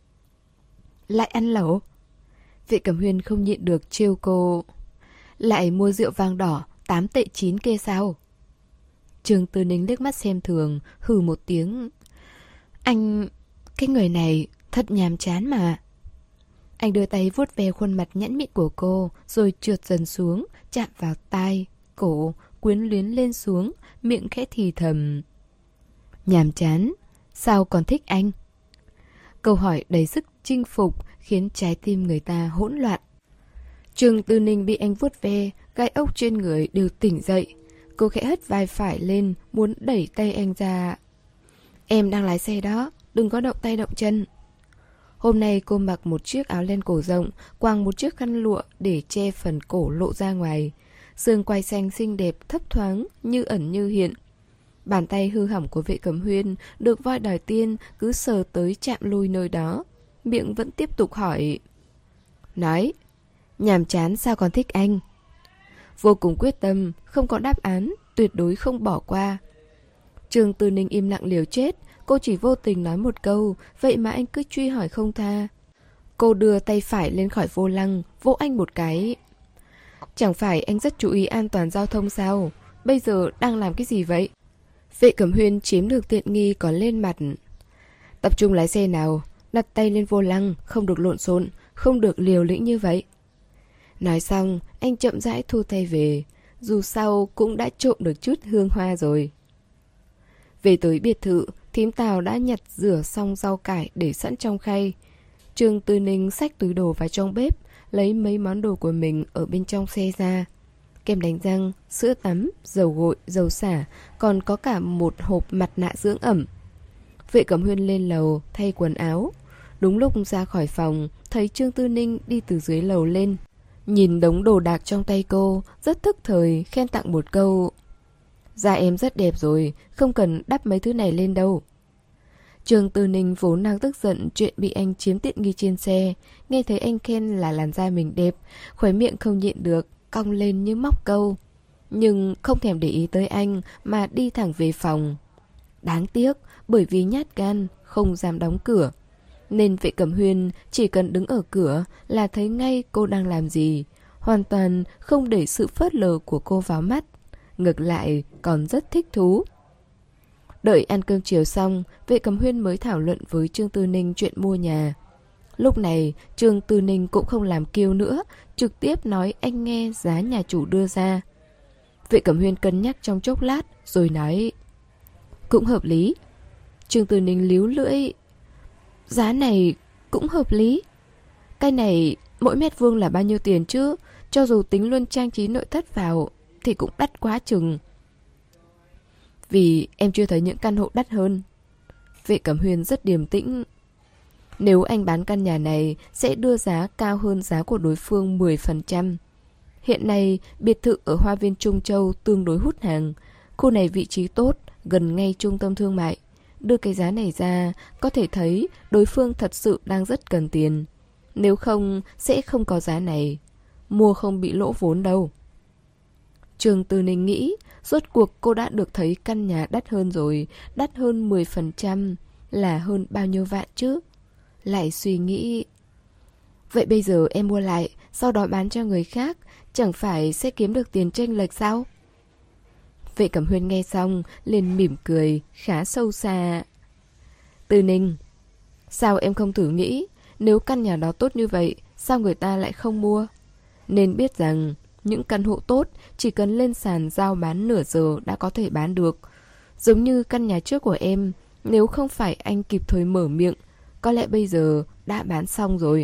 Lại ăn lẩu? Vệ Cẩm Huyên không nhịn được trêu cô. Lại mua rượu vang đỏ tám tệ chín kê sao? Trương Tư Ninh liếc mắt xem thường, hừ một tiếng. Anh... cái người này thật nhàm chán mà. Anh đưa tay vuốt ve khuôn mặt nhẵn mịn của cô, rồi trượt dần xuống, chạm vào tai, cổ, quyến luyến lên xuống, miệng khẽ thì thầm. Nhàm chán? Sao còn thích anh? Câu hỏi đầy sức chinh phục khiến trái tim người ta hỗn loạn. Trương Tư Ninh bị anh vuốt ve, gai ốc trên người đều tỉnh dậy. Cô khẽ hất vai phải lên, muốn đẩy tay anh ra. Em đang lái xe đó, đừng có động tay động chân. Hôm nay cô mặc một chiếc áo len cổ rộng, quàng một chiếc khăn lụa để che phần cổ lộ ra ngoài. Xương quai xanh xinh đẹp thấp thoáng, như ẩn như hiện. Bàn tay hư hỏng của Vệ Cẩm Huyên được voi đòi tiên cứ sờ tới chạm lui nơi đó. Miệng vẫn tiếp tục hỏi. Nói, nhàm chán sao còn thích anh? Vô cùng quyết tâm, không có đáp án, tuyệt đối không bỏ qua. Trương Tư Ninh im lặng liều chết. Cô chỉ vô tình nói một câu, vậy mà anh cứ truy hỏi không tha. Cô đưa tay phải lên khỏi vô lăng, vỗ anh một cái. Chẳng phải anh rất chú ý an toàn giao thông sao? Bây giờ đang làm cái gì vậy? Vệ Cẩm Huyên chiếm được tiện nghi còn lên mặt. Tập trung lái xe nào, đặt tay lên vô lăng, không được lộn xộn, không được liều lĩnh như vậy. Nói xong, anh chậm rãi thu tay về. Dù sao cũng đã trộm được chút hương hoa rồi. Về tới biệt thự, thím Tào đã nhặt rửa xong rau cải để sẵn trong khay. Trương Tư Ninh xách túi đồ vào trong bếp, lấy mấy món đồ của mình ở bên trong xe ra. Kem đánh răng, sữa tắm, dầu gội, dầu xả, còn có cả một hộp mặt nạ dưỡng ẩm. Vệ Cẩm Huyên lên lầu, thay quần áo. Đúng lúc ra khỏi phòng, thấy Trương Tư Ninh đi từ dưới lầu lên. Nhìn đống đồ đạc trong tay cô, rất thức thời, khen tặng một câu. Da em rất đẹp rồi, không cần đắp mấy thứ này lên đâu. Trương Tư Ninh vốn đang tức giận chuyện bị anh chiếm tiện nghi trên xe. Nghe thấy anh khen là làn da mình đẹp, khóe miệng không nhịn được, cong lên như móc câu. Nhưng không thèm để ý tới anh mà đi thẳng về phòng. Đáng tiếc, bởi vì nhát gan, không dám đóng cửa. Nên Vệ Cẩm Huyên chỉ cần đứng ở cửa là thấy ngay cô đang làm gì. Hoàn toàn không để sự phớt lờ của cô vào mắt. Ngược lại còn rất thích thú. Đợi ăn cơm chiều xong, Vệ Cẩm Huyên mới thảo luận với Trương Tư Ninh chuyện mua nhà. Lúc này Trương Tư Ninh cũng không làm kiêu nữa, trực tiếp nói anh nghe giá nhà chủ đưa ra. Vệ Cẩm Huyên cân nhắc trong chốc lát rồi nói cũng hợp lý. Trương Tư Ninh líu lưỡi. Giá này cũng hợp lý. Cái này mỗi mét vuông là bao nhiêu tiền chứ? Cho dù tính luôn trang trí nội thất vào thì cũng đắt quá chừng. Vì em chưa thấy những căn hộ đắt hơn. Vệ Cẩm Huyên rất điềm tĩnh. Nếu anh bán căn nhà này sẽ đưa giá cao hơn giá của đối phương mười phần trăm. Hiện nay, biệt thự ở Hoa viên Trung Châu tương đối hút hàng. Khu này vị trí tốt, gần ngay trung tâm thương mại. Đưa cái giá này ra, có thể thấy đối phương thật sự đang rất cần tiền. Nếu không, sẽ không có giá này. Mua không bị lỗ vốn đâu. Trương Tư Ninh nghĩ, rốt cuộc cô đã được thấy căn nhà đắt hơn rồi. Đắt hơn mười phần trăm là hơn bao nhiêu vạn chứ? Lại suy nghĩ, vậy bây giờ em mua lại, sau đó bán cho người khác, chẳng phải sẽ kiếm được tiền chênh lệch sao? Vệ Cẩm Huyên nghe xong liền mỉm cười khá sâu xa. Tư Ninh, sao em không thử nghĩ, nếu căn nhà đó tốt như vậy, sao người ta lại không mua? Nên biết rằng những căn hộ tốt chỉ cần lên sàn giao bán nửa giờ đã có thể bán được. Giống như căn nhà trước của em, nếu không phải anh kịp thời mở miệng, có lẽ bây giờ đã bán xong rồi.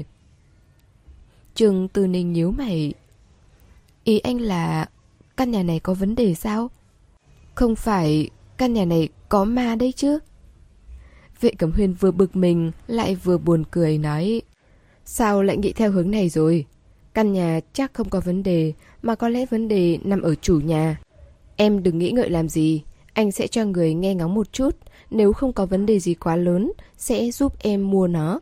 Trương Tư Ninh nhíu mày. Ý anh là căn nhà này có vấn đề sao? Không phải căn nhà này có ma đấy chứ? Vệ Cẩm Huyên vừa bực mình lại vừa buồn cười nói, sao lại nghĩ theo hướng này rồi? Căn nhà chắc không có vấn đề, mà có lẽ vấn đề nằm ở chủ nhà. Em đừng nghĩ ngợi làm gì, anh sẽ cho người nghe ngóng một chút, nếu không có vấn đề gì quá lớn, sẽ giúp em mua nó.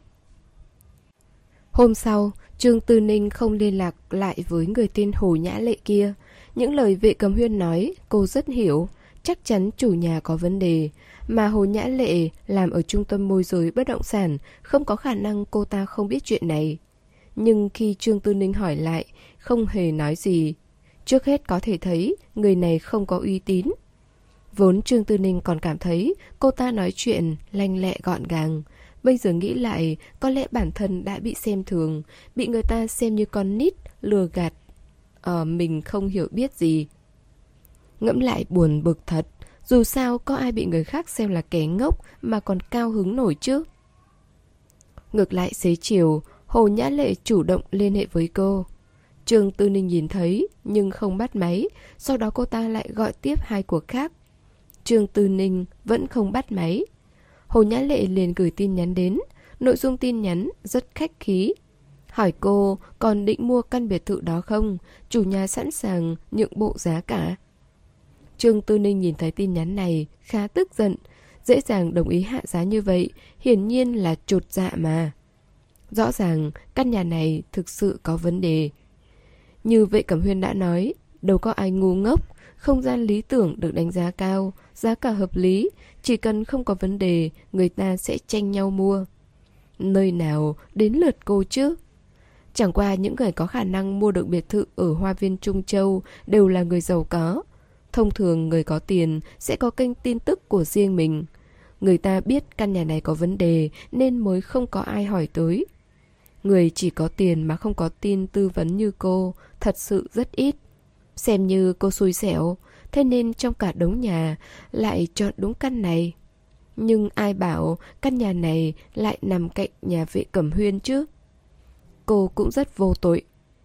Hôm sau, Trương Tư Ninh không liên lạc lại với người tên Hồ Nhã Lệ kia. Những lời Vệ Cẩm Huyên nói, cô rất hiểu, chắc chắn chủ nhà có vấn đề. Mà Hồ Nhã Lệ làm ở trung tâm môi giới bất động sản, không có khả năng cô ta không biết chuyện này. Nhưng khi Trương Tư Ninh hỏi lại, không hề nói gì. Trước hết có thể thấy người này không có uy tín. Vốn Trương Tư Ninh còn cảm thấy cô ta nói chuyện lanh lẹ gọn gàng. Bây giờ nghĩ lại, có lẽ bản thân đã bị xem thường, bị người ta xem như con nít, lừa gạt. Ờ, mình không hiểu biết gì. Ngẫm lại buồn bực thật, dù sao có ai bị người khác xem là kẻ ngốc mà còn cao hứng nổi chứ. Ngược lại xế chiều, Hồ Nhã Lệ chủ động liên hệ với cô. Trương Tư Ninh nhìn thấy nhưng không bắt máy, sau đó cô ta lại gọi tiếp hai cuộc khác. Trương Tư Ninh vẫn không bắt máy. Hồ Nhã Lệ liền gửi tin nhắn đến. Nội dung tin nhắn rất khách khí. Hỏi cô còn định mua căn biệt thự đó không? Chủ nhà sẵn sàng nhượng bộ giá cả. Trương Tư Ninh nhìn thấy tin nhắn này khá tức giận. Dễ dàng đồng ý hạ giá như vậy, hiển nhiên là chột dạ mà. Rõ ràng căn nhà này thực sự có vấn đề. Như Vệ Cẩm Huyên đã nói, đâu có ai ngu ngốc. Không gian lý tưởng được đánh giá cao, giá cả hợp lý, chỉ cần không có vấn đề, người ta sẽ tranh nhau mua. Nơi nào đến lượt cô chứ? Chẳng qua những người có khả năng mua được biệt thự ở Hoa viên Trung Châu đều là người giàu có. Thông thường người có tiền sẽ có kênh tin tức của riêng mình. Người ta biết căn nhà này có vấn đề nên mới không có ai hỏi tới. Người chỉ có tiền mà không có tin tư vấn như cô thật sự rất ít. Xem như cô xui xẻo, thế nên trong cả đống nhà lại chọn đúng căn này. Nhưng ai bảo căn nhà này lại nằm cạnh nhà Vệ Cẩm Huyên chứ? Cô cũng rất vô tội.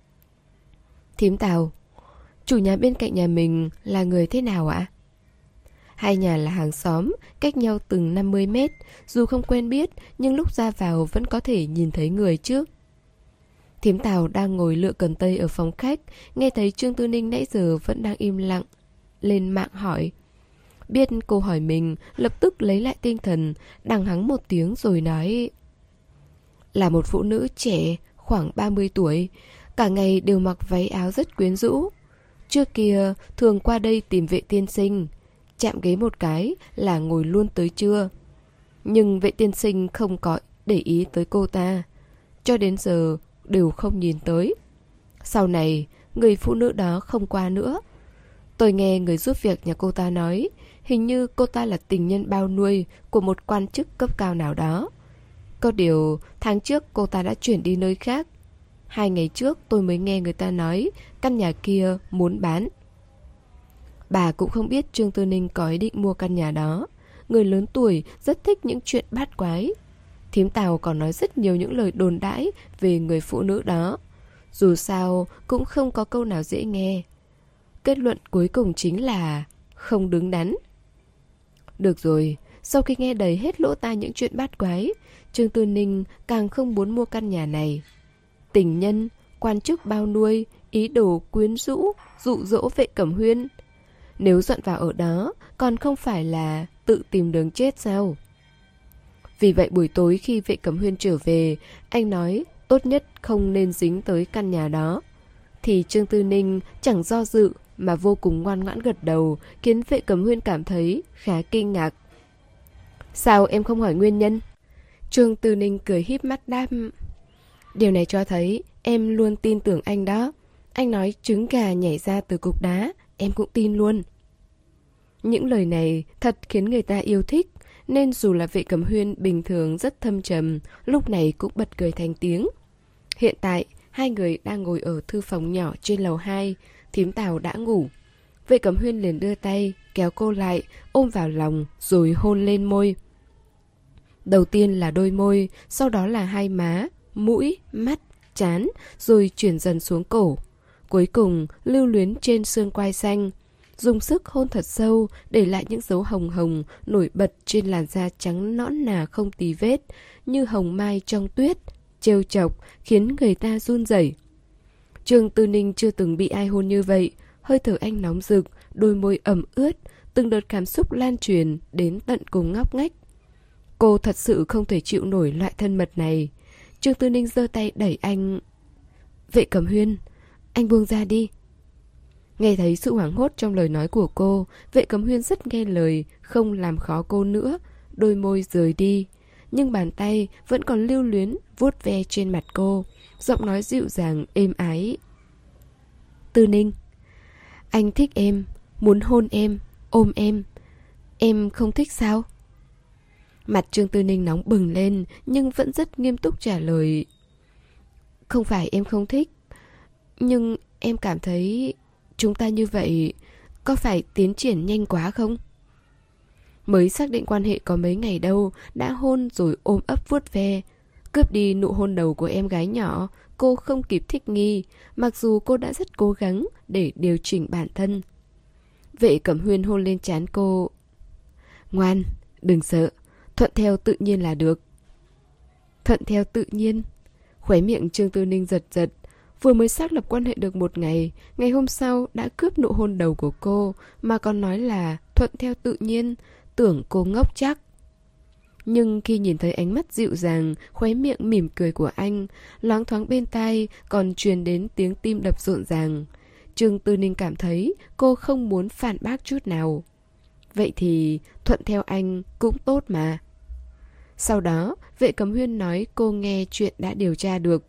Thím Tào, chủ nhà bên cạnh nhà mình là người thế nào ạ? Hai nhà là hàng xóm, cách nhau từng năm mươi mét. Dù không quen biết, nhưng lúc ra vào vẫn có thể nhìn thấy người chứ. Thím Tào đang ngồi lựa cần tây ở phòng khách, nghe thấy Trương Tư Ninh nãy giờ vẫn đang im lặng, lên mạng hỏi. Biết cô hỏi mình, lập tức lấy lại tinh thần, đằng hắng một tiếng rồi nói. Là một phụ nữ trẻ, khoảng ba mươi tuổi, cả ngày đều mặc váy áo rất quyến rũ. Trước kia thường qua đây tìm Vệ tiên sinh, chạm ghế một cái là ngồi luôn tới trưa. Nhưng Vệ tiên sinh không có để ý tới cô ta, cho đến giờ đều không nhìn tới. Sau này người phụ nữ đó không qua nữa. Tôi nghe người giúp việc nhà cô ta nói, hình như cô ta là tình nhân bao nuôi của một quan chức cấp cao nào đó. Có điều tháng trước cô ta đã chuyển đi nơi khác. Hai ngày trước tôi mới nghe người ta nói căn nhà kia muốn bán. Bà cũng không biết Trương Tư Ninh có ý định mua căn nhà đó. Người lớn tuổi rất thích những chuyện bát quái. Thím Tào còn nói rất nhiều những lời đồn đãi về người phụ nữ đó. Dù sao cũng không có câu nào dễ nghe. Kết luận cuối cùng chính là không đứng đắn. Được rồi, Sau khi nghe đầy hết lỗ tai những chuyện bát quái, Trương Tư Ninh càng không muốn mua căn nhà này. Tình nhân, quan chức bao nuôi, ý đồ quyến rũ, dụ dỗ Vệ Cẩm Huyên. Nếu dọn vào ở đó, còn không phải là tự tìm đường chết sao? Vì vậy buổi tối khi Vệ Cẩm Huyên trở về, anh nói tốt nhất không nên dính tới căn nhà đó. Thì Trương Tư Ninh chẳng do dự mà vô cùng ngoan ngoãn gật đầu, khiến Vệ Cẩm Huyên cảm thấy khá kinh ngạc. Sao em không hỏi nguyên nhân? Trương Tư Ninh cười híp mắt đáp. Điều này cho thấy em luôn tin tưởng anh đó. Anh nói trứng gà nhảy ra từ cục đá, em cũng tin luôn. Những lời này thật khiến người ta yêu thích, nên dù là Vệ Cẩm Huyên bình thường rất thâm trầm, lúc này cũng bật cười thành tiếng. Hiện tại, hai người đang ngồi ở thư phòng nhỏ trên lầu hai, thím Tào đã ngủ. Vệ Cẩm Huyên liền đưa tay, kéo cô lại, ôm vào lòng, rồi hôn lên môi. Đầu tiên là đôi môi, sau đó là hai má, mũi, mắt, trán, rồi chuyển dần xuống cổ. Cuối cùng, lưu luyến trên xương quai xanh. Dùng sức hôn thật sâu, để lại những dấu hồng hồng nổi bật trên làn da trắng nõn nà không tì vết, như hồng mai trong tuyết, trêu chọc, khiến người ta run rẩy. Trương Tư Ninh chưa từng bị ai hôn như vậy, hơi thở anh nóng rực, đôi môi ẩm ướt, từng đợt cảm xúc lan truyền đến tận cùng ngóc ngách. Cô thật sự không thể chịu nổi loại thân mật này. Trương Tư Ninh giơ tay đẩy anh. Vệ Cẩm Huyên, anh buông ra đi. Nghe thấy sự hoảng hốt trong lời nói của cô, Vệ Cẩm Huyên rất nghe lời, không làm khó cô nữa, đôi môi rời đi. Nhưng bàn tay vẫn còn lưu luyến vuốt ve trên mặt cô, giọng nói dịu dàng êm ái. Tư Ninh, anh thích em, muốn hôn em, ôm em. Em không thích sao? Mặt Trương Tư Ninh nóng bừng lên, nhưng vẫn rất nghiêm túc trả lời. Không phải em không thích, nhưng em cảm thấy chúng ta như vậy có phải tiến triển nhanh quá không? Mới xác định quan hệ có mấy ngày đâu, đã hôn rồi ôm ấp vuốt ve. Cướp đi nụ hôn đầu của em gái nhỏ, cô không kịp thích nghi, mặc dù cô đã rất cố gắng để điều chỉnh bản thân. Vệ Cẩm Huyên hôn lên trán cô. Ngoan, đừng sợ, thuận theo tự nhiên là được. Thuận theo tự nhiên? Khóe miệng Trương Tư Ninh giật giật. Vừa mới xác lập quan hệ được một ngày, ngày hôm sau đã cướp nụ hôn đầu của cô, mà còn nói là thuận theo tự nhiên, tưởng cô ngốc chắc. Nhưng khi nhìn thấy ánh mắt dịu dàng, khóe miệng mỉm cười của anh, loáng thoáng bên tai còn truyền đến tiếng tim đập rộn ràng, Trương Tư Ninh cảm thấy cô không muốn phản bác chút nào. Vậy thì thuận theo anh cũng tốt mà. Sau đó, Vệ Cẩm Huyên nói cô nghe chuyện đã điều tra được.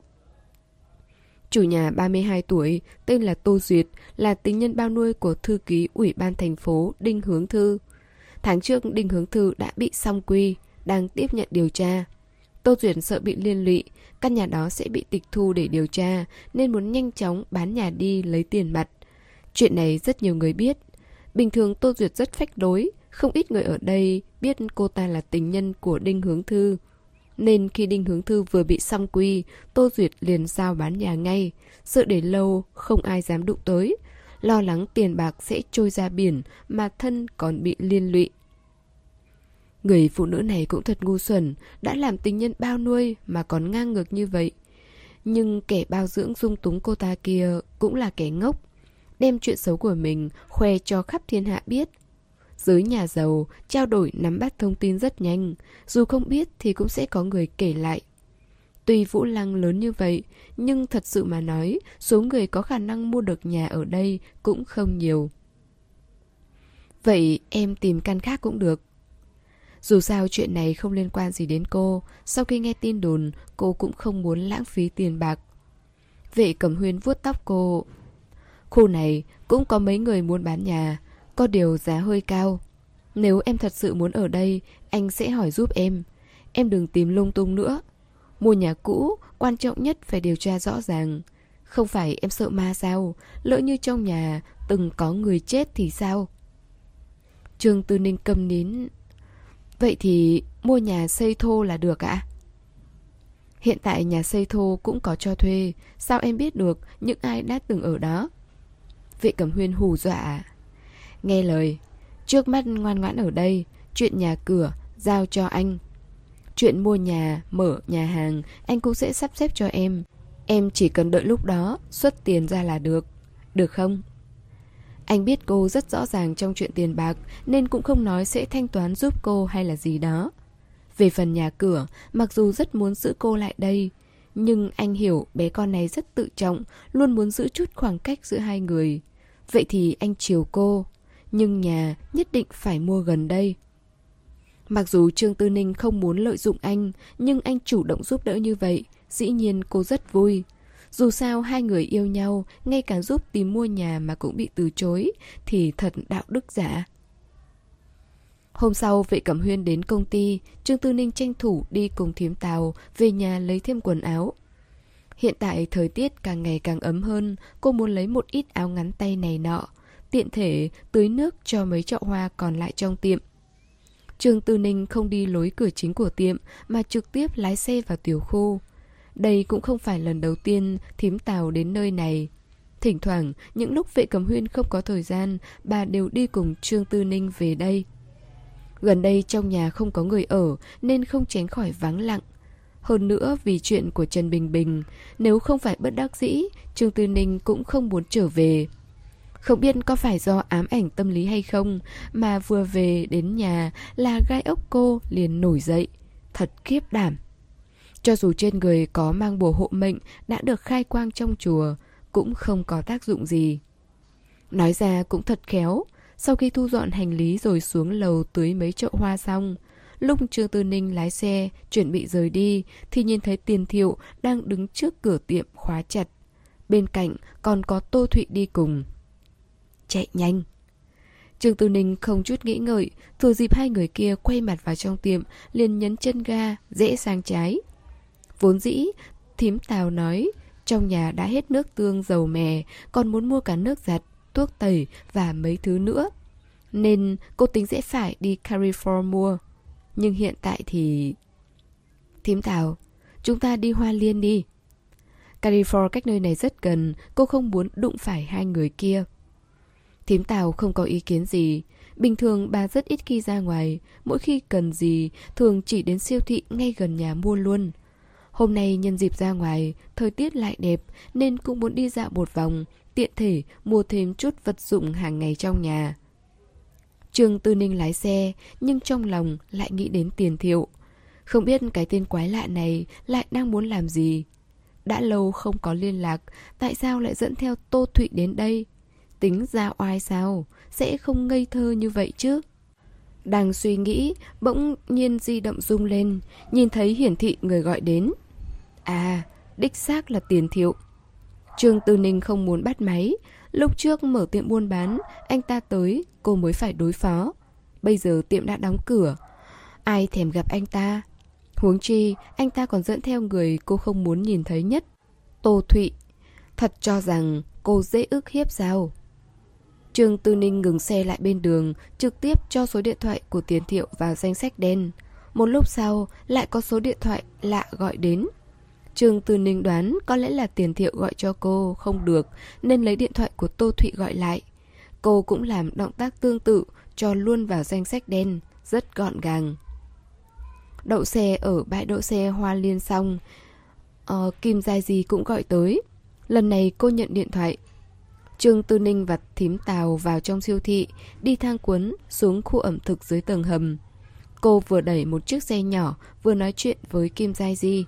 Chủ nhà ba mươi hai tuổi, tên là Tô Duyệt, là tình nhân bao nuôi của thư ký Ủy ban thành phố Đinh Hướng Thư. Tháng trước Đinh Hướng Thư đã bị song quy, đang tiếp nhận điều tra. Tô Duyệt sợ bị liên lụy, căn nhà đó sẽ bị tịch thu để điều tra, nên muốn nhanh chóng bán nhà đi lấy tiền mặt. Chuyện này rất nhiều người biết. Bình thường Tô Duyệt rất phách lối, không ít người ở đây biết cô ta là tình nhân của Đinh Hướng Thư. Nên khi Đinh Hướng Thư vừa bị song quy, Tô Duyệt liền giao bán nhà ngay, sợ để lâu không ai dám đụng tới, lo lắng tiền bạc sẽ trôi ra biển mà thân còn bị liên lụy. Người phụ nữ này cũng thật ngu xuẩn, đã làm tình nhân bao nuôi mà còn ngang ngược như vậy. Nhưng kẻ bao dưỡng dung túng cô ta kia cũng là kẻ ngốc, đem chuyện xấu của mình khoe cho khắp thiên hạ biết. Giới nhà giàu trao đổi nắm bắt thông tin rất nhanh, dù không biết thì cũng sẽ có người kể lại. Tuy Vũ Lăng lớn như vậy, nhưng thật sự mà nói, số người có khả năng mua được nhà ở đây cũng không nhiều. Vậy em tìm căn khác cũng được. Dù sao chuyện này không liên quan gì đến cô, sau khi nghe tin đồn, cô cũng không muốn lãng phí tiền bạc. Vệ Cẩm Huyên vuốt tóc cô. Khu này cũng có mấy người muốn bán nhà, có điều giá hơi cao. Nếu em thật sự muốn ở đây, anh sẽ hỏi giúp em. Em đừng tìm lung tung nữa. Mua nhà cũ, quan trọng nhất phải điều tra rõ ràng. Không phải em sợ ma sao? Lỡ như trong nhà từng có người chết thì sao? Trương Tư Ninh câm nín. Vậy thì mua nhà xây thô là được ạ? Hiện tại nhà xây thô cũng có cho thuê, sao em biết được những ai đã từng ở đó? Vệ Cẩm Huyên hù dọa. Nghe lời, trước mắt ngoan ngoãn ở đây, chuyện nhà cửa giao cho anh. Chuyện mua nhà, mở nhà hàng, anh cũng sẽ sắp xếp cho em. Em chỉ cần đợi lúc đó, xuất tiền ra là được. Được không? Anh biết cô rất rõ ràng trong chuyện tiền bạc, nên cũng không nói sẽ thanh toán giúp cô hay là gì đó. Về phần nhà cửa, mặc dù rất muốn giữ cô lại đây, nhưng anh hiểu bé con này rất tự trọng, luôn muốn giữ chút khoảng cách giữa hai người. Vậy thì anh chiều cô, nhưng nhà nhất định phải mua gần đây. Mặc dù Trương Tư Ninh không muốn lợi dụng anh, nhưng anh chủ động giúp đỡ như vậy, dĩ nhiên cô rất vui. Dù sao hai người yêu nhau, ngay cả giúp tìm mua nhà mà cũng bị từ chối, thì thật đạo đức giả. Hôm sau Vệ Cẩm Huyên đến công ty, Trương Tư Ninh tranh thủ đi cùng thím Tào về nhà lấy thêm quần áo. Hiện tại thời tiết càng ngày càng ấm hơn, cô muốn lấy một ít áo ngắn tay này nọ, tiện thể tưới nước cho mấy chậu hoa còn lại trong tiệm. Trương Tư Ninh không đi lối cửa chính của tiệm mà trực tiếp lái xe vào tiểu khu. Đây cũng không phải lần đầu tiên thím Tào đến nơi này. Thỉnh thoảng, những lúc Vệ Cẩm Huyên không có thời gian, bà đều đi cùng Trương Tư Ninh về đây. Gần đây trong nhà không có người ở nên không tránh khỏi vắng lặng. Hơn nữa vì chuyện của Trần Bình Bình, nếu không phải bất đắc dĩ, Trương Tư Ninh cũng không muốn trở về. Không biết có phải do ám ảnh tâm lý hay không mà vừa về đến nhà là gai ốc cô liền nổi dậy. Thật khiếp đảm. Cho dù trên người có mang bùa hộ mệnh đã được khai quang trong chùa, cũng không có tác dụng gì. Nói ra cũng thật khéo. Sau khi thu dọn hành lý rồi xuống lầu tưới mấy chậu hoa xong, lúc Trương Tư Ninh lái xe chuẩn bị rời đi thì nhìn thấy Tiền Thiệu đang đứng trước cửa tiệm khóa chặt. Bên cạnh còn có Tô Thụy đi cùng. Chạy nhanh! Trương Tư Ninh không chút nghĩ ngợi, thừa dịp hai người kia quay mặt vào trong tiệm, liền nhấn chân ga, rẽ sang trái. Vốn dĩ, thím Tào nói trong nhà đã hết nước tương dầu mè, còn muốn mua cả nước giặt, thuốc tẩy và mấy thứ nữa, nên cô tính sẽ phải đi Carrefour mua. Nhưng hiện tại thì... Thím Tào, chúng ta đi Hoa Liên đi. Carrefour cách nơi này rất gần, cô không muốn đụng phải hai người kia. Thím Tào không có ý kiến gì. Bình thường bà rất ít khi ra ngoài, mỗi khi cần gì thường chỉ đến siêu thị ngay gần nhà mua luôn. Hôm nay nhân dịp ra ngoài, thời tiết lại đẹp nên cũng muốn đi dạo một vòng, tiện thể mua thêm chút vật dụng hàng ngày trong nhà. Trương Tư Ninh lái xe, nhưng trong lòng lại nghĩ đến Tiền Thiệu. Không biết cái tên quái lạ này lại đang muốn làm gì. Đã lâu không có liên lạc, tại sao lại dẫn theo Tô Thụy đến đây? Tính ra oai sao? Sẽ không ngây thơ như vậy chứ? Đang suy nghĩ, bỗng nhiên di động rung lên, nhìn thấy hiển thị người gọi đến. À, đích xác là Tiền Thiệu. Trương Tư Ninh không muốn bắt máy. Lúc trước mở tiệm buôn bán, anh ta tới, cô mới phải đối phó. Bây giờ tiệm đã đóng cửa, ai thèm gặp anh ta. Huống chi, anh ta còn dẫn theo người cô không muốn nhìn thấy nhất, Tô Thụy. Thật cho rằng cô dễ ức hiếp sao? Trương Tư Ninh ngừng xe lại bên đường, trực tiếp cho số điện thoại của Tiền Thiệu vào danh sách đen. Một lúc sau, lại có số điện thoại lạ gọi đến. Trương Tư Ninh đoán có lẽ là Tiền Thiệu gọi cho cô không được, nên lấy điện thoại của Tô Thụy gọi lại. Cô cũng làm động tác tương tự, cho luôn vào danh sách đen, rất gọn gàng. Đậu xe ở bãi đỗ xe Hoa Liên xong, ờ, Kim Giai Di cũng gọi tới. Lần này cô nhận điện thoại. Trương Tư Ninh và thím Tào vào trong siêu thị, đi thang cuốn xuống khu ẩm thực dưới tầng hầm. Cô vừa đẩy một chiếc xe nhỏ, vừa nói chuyện với Kim Giai Di.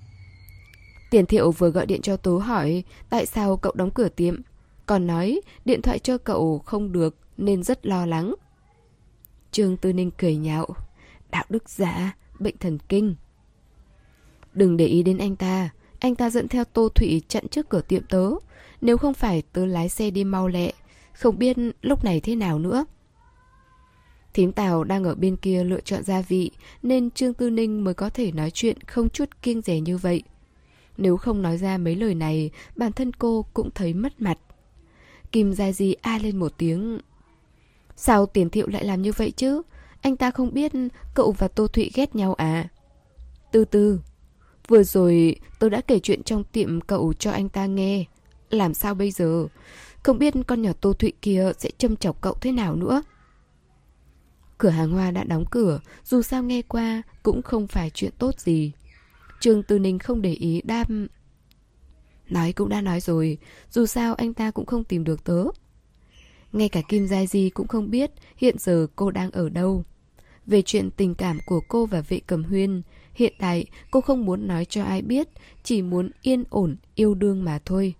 Tiền Thiệu vừa gọi điện cho Tố hỏi tại sao cậu đóng cửa tiệm, còn nói điện thoại cho cậu không được nên rất lo lắng. Trương Tư Ninh cười nhạo. Đạo đức giả, bệnh thần kinh. Đừng để ý đến anh ta. Anh ta dẫn theo Tô Thụy chặn trước cửa tiệm tớ. Nếu không phải tớ lái xe đi mau lẹ, không biết lúc này thế nào nữa. Thím Tào đang ở bên kia lựa chọn gia vị, nên Trương Tư Ninh mới có thể nói chuyện không chút kiêng dè như vậy. Nếu không nói ra mấy lời này, bản thân cô cũng thấy mất mặt. Kim Gia Di a lên một tiếng. Sao Tiền Thiệu lại làm như vậy chứ? Anh ta không biết cậu và Tô Thụy ghét nhau à? Từ từ, vừa rồi tôi đã kể chuyện trong tiệm cậu cho anh ta nghe. Làm sao bây giờ? Không biết con nhỏ Tô Thụy kia sẽ châm chọc cậu thế nào nữa. Cửa hàng hoa đã đóng cửa, dù sao nghe qua cũng không phải chuyện tốt gì. Trương Tư Ninh không để ý đáp: Nói cũng đã nói rồi, dù sao anh ta cũng không tìm được tớ. Ngay cả Kim Giai Di cũng không biết hiện giờ cô đang ở đâu. Về chuyện tình cảm của cô và Vệ Cẩm Huyên, hiện tại cô không muốn nói cho ai biết, chỉ muốn yên ổn yêu đương mà thôi.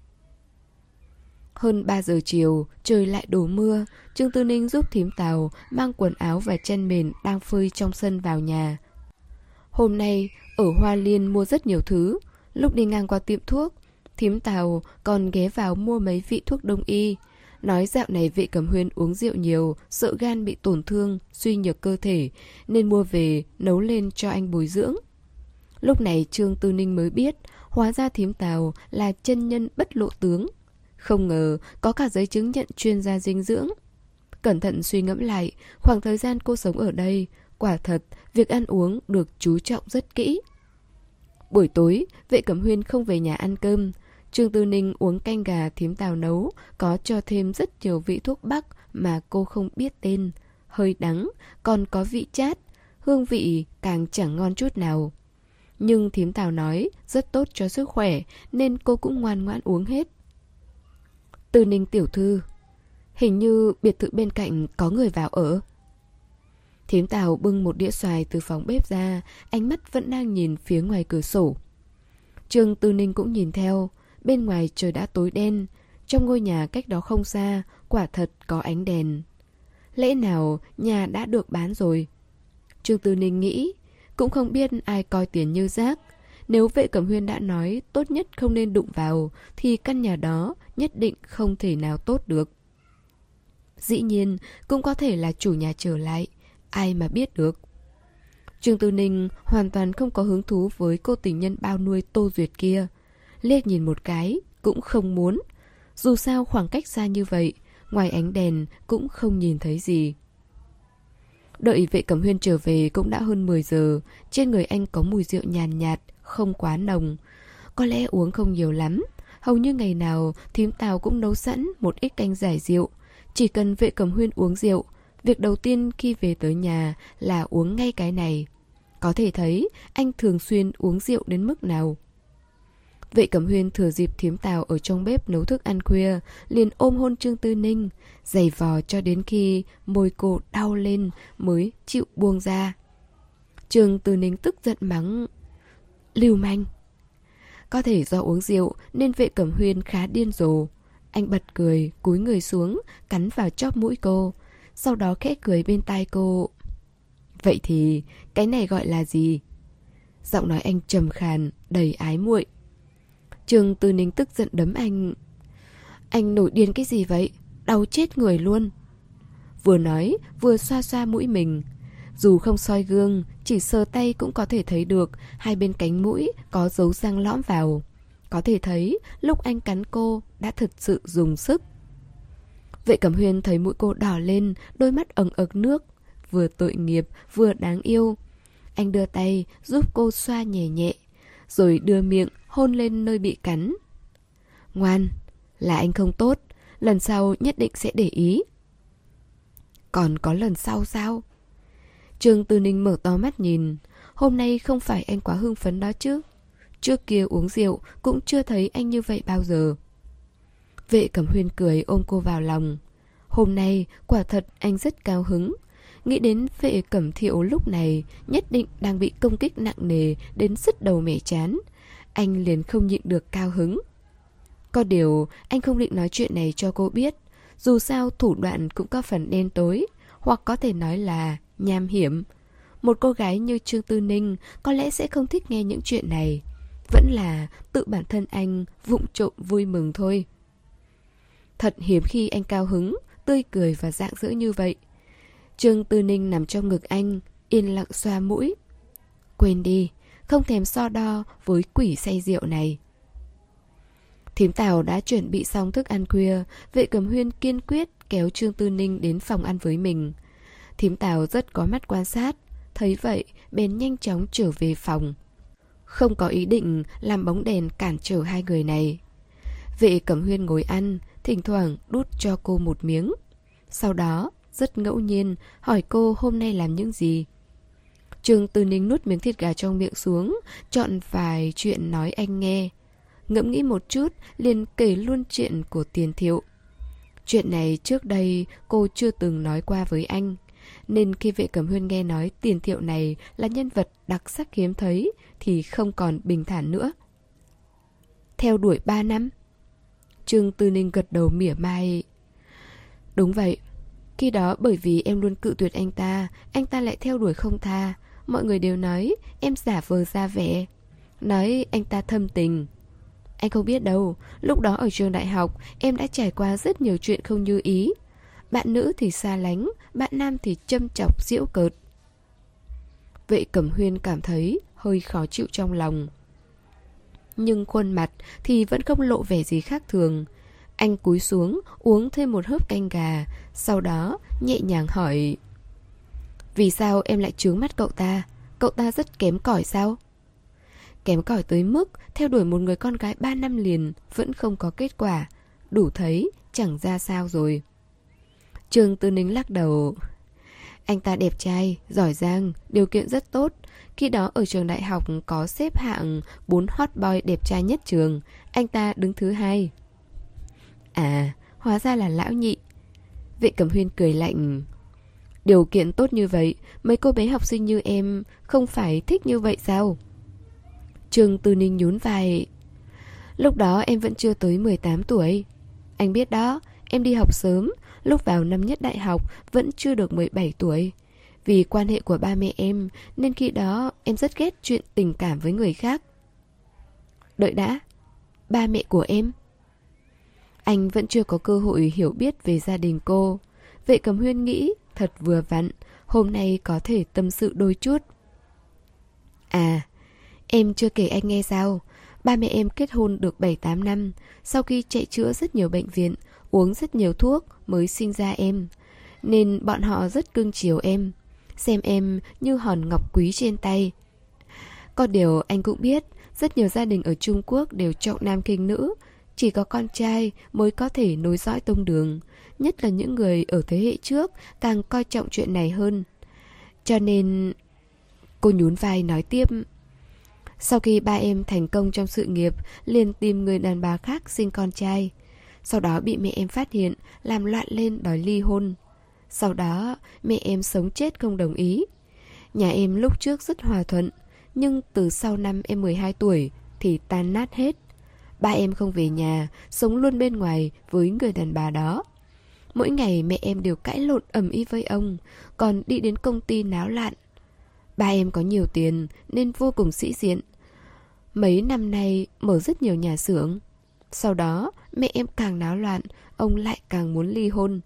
Hơn ba giờ chiều, trời lại đổ mưa. Trương Tư Ninh giúp thím Tào mang quần áo và chăn mền đang phơi trong sân vào nhà. Hôm nay ở Hoa Liên mua rất nhiều thứ. Lúc đi ngang qua tiệm thuốc, thím Tào còn ghé vào mua mấy vị thuốc đông y. Nói dạo này Vệ Cẩm Huyên uống rượu nhiều, sợ gan bị tổn thương, suy nhược cơ thể, nên mua về nấu lên cho anh bồi dưỡng. Lúc này Trương Tư Ninh mới biết, hóa ra thím Tào là chân nhân bất lộ tướng. Không ngờ có cả giấy chứng nhận chuyên gia dinh dưỡng. Cẩn thận suy ngẫm lại, khoảng thời gian cô sống ở đây, quả thật việc ăn uống được chú trọng rất kỹ. Buổi tối, Vệ Cẩm Huyên không về nhà ăn cơm. Trương Tư Ninh uống canh gà thím Tào nấu, có cho thêm rất nhiều vị thuốc bắc mà cô không biết tên. Hơi đắng, còn có vị chát, hương vị càng chẳng ngon chút nào. Nhưng thím Tào nói rất tốt cho sức khỏe nên cô cũng ngoan ngoãn uống hết. Tư Ninh tiểu thư, hình như biệt thự bên cạnh có người vào ở. Thím Tào bưng một đĩa xoài từ phòng bếp ra, ánh mắt vẫn đang nhìn phía ngoài cửa sổ. Trương Tư Ninh cũng nhìn theo. Bên ngoài trời đã tối đen, trong ngôi nhà cách đó không xa, quả thật có ánh đèn. Lẽ nào nhà đã được bán rồi? Trương Tư Ninh nghĩ, cũng không biết ai coi tiền như rác. Nếu Vệ Cẩm Huyên đã nói tốt nhất không nên đụng vào, thì căn nhà đó nhất định không thể nào tốt được. Dĩ nhiên, cũng có thể là chủ nhà trở lại, ai mà biết được. Trương Tư Ninh hoàn toàn không có hứng thú với cô tình nhân bao nuôi Tô Duyệt kia. Liếc nhìn một cái, cũng không muốn. Dù sao khoảng cách xa như vậy, ngoài ánh đèn cũng không nhìn thấy gì. Đợi Vệ Cẩm Huyên trở về cũng đã hơn mười giờ. Trên người anh có mùi rượu nhàn nhạt, không quá nồng. Có lẽ uống không nhiều lắm. Hầu như ngày nào thím Tào cũng nấu sẵn một ít canh giải rượu. Chỉ cần Vệ Cẩm Huyên uống rượu, việc đầu tiên khi về tới nhà là uống ngay cái này. Có thể thấy anh thường xuyên uống rượu đến mức nào. Vệ Cẩm Huyên thừa dịp thím Tào ở trong bếp nấu thức ăn khuya, liền ôm hôn Trương Tư Ninh, giày vò cho đến khi môi cô đau lên mới chịu buông ra. Trương Tư Ninh tức giận mắng: Lưu manh! Có thể do uống rượu nên Vệ Cẩm Huyên khá điên rồ. Anh bật cười, cúi người xuống, cắn vào chóp mũi cô, sau đó khẽ cười bên tai cô. Vậy thì cái này gọi là gì? Giọng nói anh trầm khàn, đầy ái muội. Trương Tư Ninh tức giận đấm anh. Anh nổi điên cái gì vậy? Đau chết người luôn. Vừa nói vừa xoa xoa mũi mình. Dù không soi gương, chỉ sờ tay cũng có thể thấy được hai bên cánh mũi có dấu răng lõm vào. Có thể thấy lúc anh cắn cô đã thật sự dùng sức. Vệ Cẩm Huyên thấy mũi cô đỏ lên, đôi mắt ẩn ực nước, vừa tội nghiệp vừa đáng yêu. Anh đưa tay giúp cô xoa nhẹ nhẹ, rồi đưa miệng hôn lên nơi bị cắn. Ngoan, là anh không tốt, lần sau nhất định sẽ để ý. Còn có lần sau sao? Trương Tư Ninh mở to mắt nhìn. Hôm nay không phải anh quá hưng phấn đó chứ? Trước kia uống rượu cũng chưa thấy anh như vậy bao giờ. Vệ Cẩm Huyên cười ôm cô vào lòng. Hôm nay quả thật anh rất cao hứng. Nghĩ đến Vệ Cẩm Thiệu lúc này nhất định đang bị công kích nặng nề đến sứt đầu mẻ chán, anh liền không nhịn được cao hứng. Có điều anh không định nói chuyện này cho cô biết. Dù sao thủ đoạn cũng có phần đen tối, hoặc có thể nói là nham hiểm. Một cô gái như Trương Tư Ninh có lẽ sẽ không thích nghe những chuyện này. Vẫn là tự bản thân anh vụng trộm vui mừng thôi. Thật hiếm khi anh cao hứng, tươi cười và rạng rỡ như vậy. Trương Tư Ninh nằm trong ngực anh, yên lặng xoa mũi. Quên đi, không thèm so đo với quỷ say rượu này. Thím Tào đã chuẩn bị xong thức ăn khuya. Vệ Cẩm Huyên kiên quyết kéo Trương Tư Ninh đến phòng ăn với mình. Thím Tào rất có mắt quan sát, thấy vậy bèn nhanh chóng trở về phòng. Không có ý định làm bóng đèn cản trở hai người này. Vệ Cẩm Huyên ngồi ăn, thỉnh thoảng đút cho cô một miếng. Sau đó rất ngẫu nhiên, hỏi cô hôm nay làm những gì. Trương Tư Ninh nuốt miếng thịt gà trong miệng xuống, chọn vài chuyện nói anh nghe. Ngẫm nghĩ một chút, liền kể luôn chuyện của Tiền Thiệu. Chuyện này trước đây cô chưa từng nói qua với anh, nên khi Vệ Cẩm Huyên nghe nói Tiền Thiệu này là nhân vật đặc sắc hiếm thấy thì không còn bình thản nữa. Theo đuổi ba năm? Trương Tư Ninh gật đầu mỉa mai. Đúng vậy. Khi đó bởi vì em luôn cự tuyệt anh ta, anh ta lại theo đuổi không tha. Mọi người đều nói em giả vờ ra vẻ, nói anh ta thâm tình. Anh không biết đâu, lúc đó ở trường đại học em đã trải qua rất nhiều chuyện không như ý. Bạn nữ thì xa lánh, bạn nam thì châm chọc giễu cợt. Vệ Cẩm Huyên cảm thấy hơi khó chịu trong lòng, nhưng khuôn mặt thì vẫn không lộ vẻ gì khác thường. Anh cúi xuống uống thêm một hớp canh gà, sau đó nhẹ nhàng hỏi: Vì sao em lại trướng mắt cậu ta? Cậu ta rất kém cỏi sao? Kém cỏi tới mức theo đuổi một người con gái ba năm liền vẫn không có kết quả, đủ thấy chẳng ra sao rồi. Trương Tư Ninh lắc đầu. Anh ta đẹp trai, giỏi giang, điều kiện rất tốt. Khi đó ở trường đại học có xếp hạng bốn hot boy đẹp trai nhất trường, anh ta đứng thứ hai. À, hóa ra là lão nhị. Vệ Cẩm Huyên cười lạnh. Điều kiện tốt như vậy, mấy cô bé học sinh như em không phải thích như vậy sao? Trương Tư Ninh nhún vai. Lúc đó em vẫn chưa tới mười tám tuổi. Anh biết đó, em đi học sớm, lúc vào năm nhất đại học vẫn chưa được mười bảy tuổi. Vì quan hệ của ba mẹ em nên khi đó em rất ghét chuyện tình cảm với người khác. Đợi đã, ba mẹ của em? Anh vẫn chưa có cơ hội hiểu biết về gia đình cô. Vệ Cẩm Huyên nghĩ thật vừa vặn, hôm nay có thể tâm sự đôi chút. À, em chưa kể anh nghe sao? Ba mẹ em kết hôn được bảy tám năm, sau khi chạy chữa rất nhiều bệnh viện, uống rất nhiều thuốc mới sinh ra em. Nên bọn họ rất cưng chiều em, xem em như hòn ngọc quý trên tay. Có điều anh cũng biết, rất nhiều gia đình ở Trung Quốc đều trọng nam khinh nữ, chỉ có con trai mới có thể nối dõi tông đường. Nhất là những người ở thế hệ trước càng coi trọng chuyện này hơn. Cho nên... Cô nhún vai nói tiếp. Sau khi ba em thành công trong sự nghiệp, liền tìm người đàn bà khác sinh con trai. Sau đó bị mẹ em phát hiện, làm loạn lên đòi ly hôn. Sau đó mẹ em sống chết không đồng ý. Nhà em lúc trước rất hòa thuận, nhưng từ sau năm em mười hai tuổi thì tan nát hết. Ba em không về nhà, sống luôn bên ngoài với người đàn bà đó. Mỗi ngày mẹ em đều cãi lộn ầm ĩ với ông, còn đi đến công ty náo loạn. Ba em có nhiều tiền nên vô cùng sĩ diện. Mấy năm nay mở rất nhiều nhà xưởng. Sau đó mẹ em càng náo loạn, ông lại càng muốn ly hôn.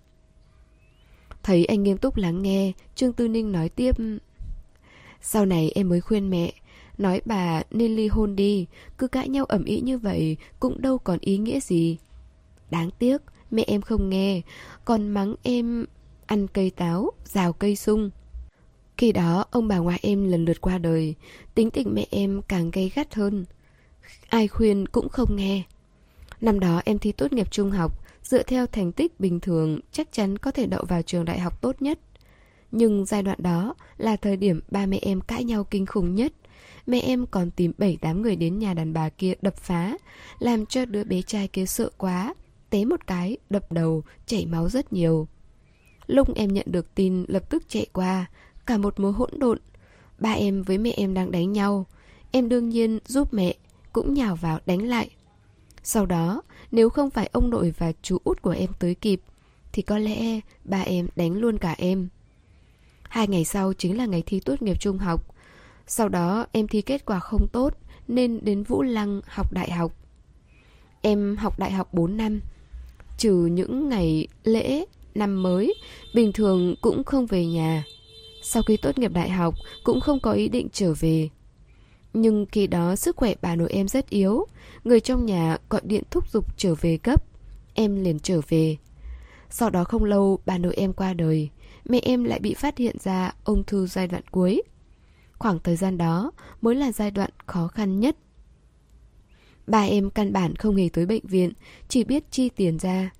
Thấy anh nghiêm túc lắng nghe, Trương Tư Ninh nói tiếp. Sau này em mới khuyên mẹ, nói bà nên ly hôn đi, cứ cãi nhau ầm ĩ như vậy cũng đâu còn ý nghĩa gì. Đáng tiếc mẹ em không nghe, còn mắng em ăn cây táo, rào cây sung. Khi đó ông bà ngoại em lần lượt qua đời, tính tình mẹ em càng gay gắt hơn. Ai khuyên cũng không nghe. Năm đó em thi tốt nghiệp trung học, dựa theo thành tích bình thường chắc chắn có thể đậu vào trường đại học tốt nhất. Nhưng giai đoạn đó là thời điểm ba mẹ em cãi nhau kinh khủng nhất. Mẹ em còn tìm bảy tám người đến nhà đàn bà kia đập phá, làm cho đứa bé trai kia sợ quá, té một cái, đập đầu, chảy máu rất nhiều. Lúc em nhận được tin lập tức chạy qua, cả một mớ hỗn độn. Ba em với mẹ em đang đánh nhau, em đương nhiên giúp mẹ, cũng nhào vào đánh lại. Sau đó, nếu không phải ông nội và chú út của em tới kịp, thì có lẽ ba em đánh luôn cả em. Hai ngày sau chính là ngày thi tốt nghiệp trung học. Sau đó em thi kết quả không tốt nên đến Vũ Lăng học đại học. Em học đại học bốn năm. Trừ những ngày lễ, năm mới, bình thường cũng không về nhà. Sau khi tốt nghiệp đại học cũng không có ý định trở về. Nhưng khi đó sức khỏe bà nội em rất yếu, người trong nhà gọi điện thúc giục trở về gấp. Em liền trở về. Sau đó không lâu bà nội em qua đời, mẹ em lại bị phát hiện ra ung thư giai đoạn cuối. Khoảng thời gian đó mới là giai đoạn khó khăn nhất. Ba em căn bản không hề tới bệnh viện, chỉ biết chi tiền ra.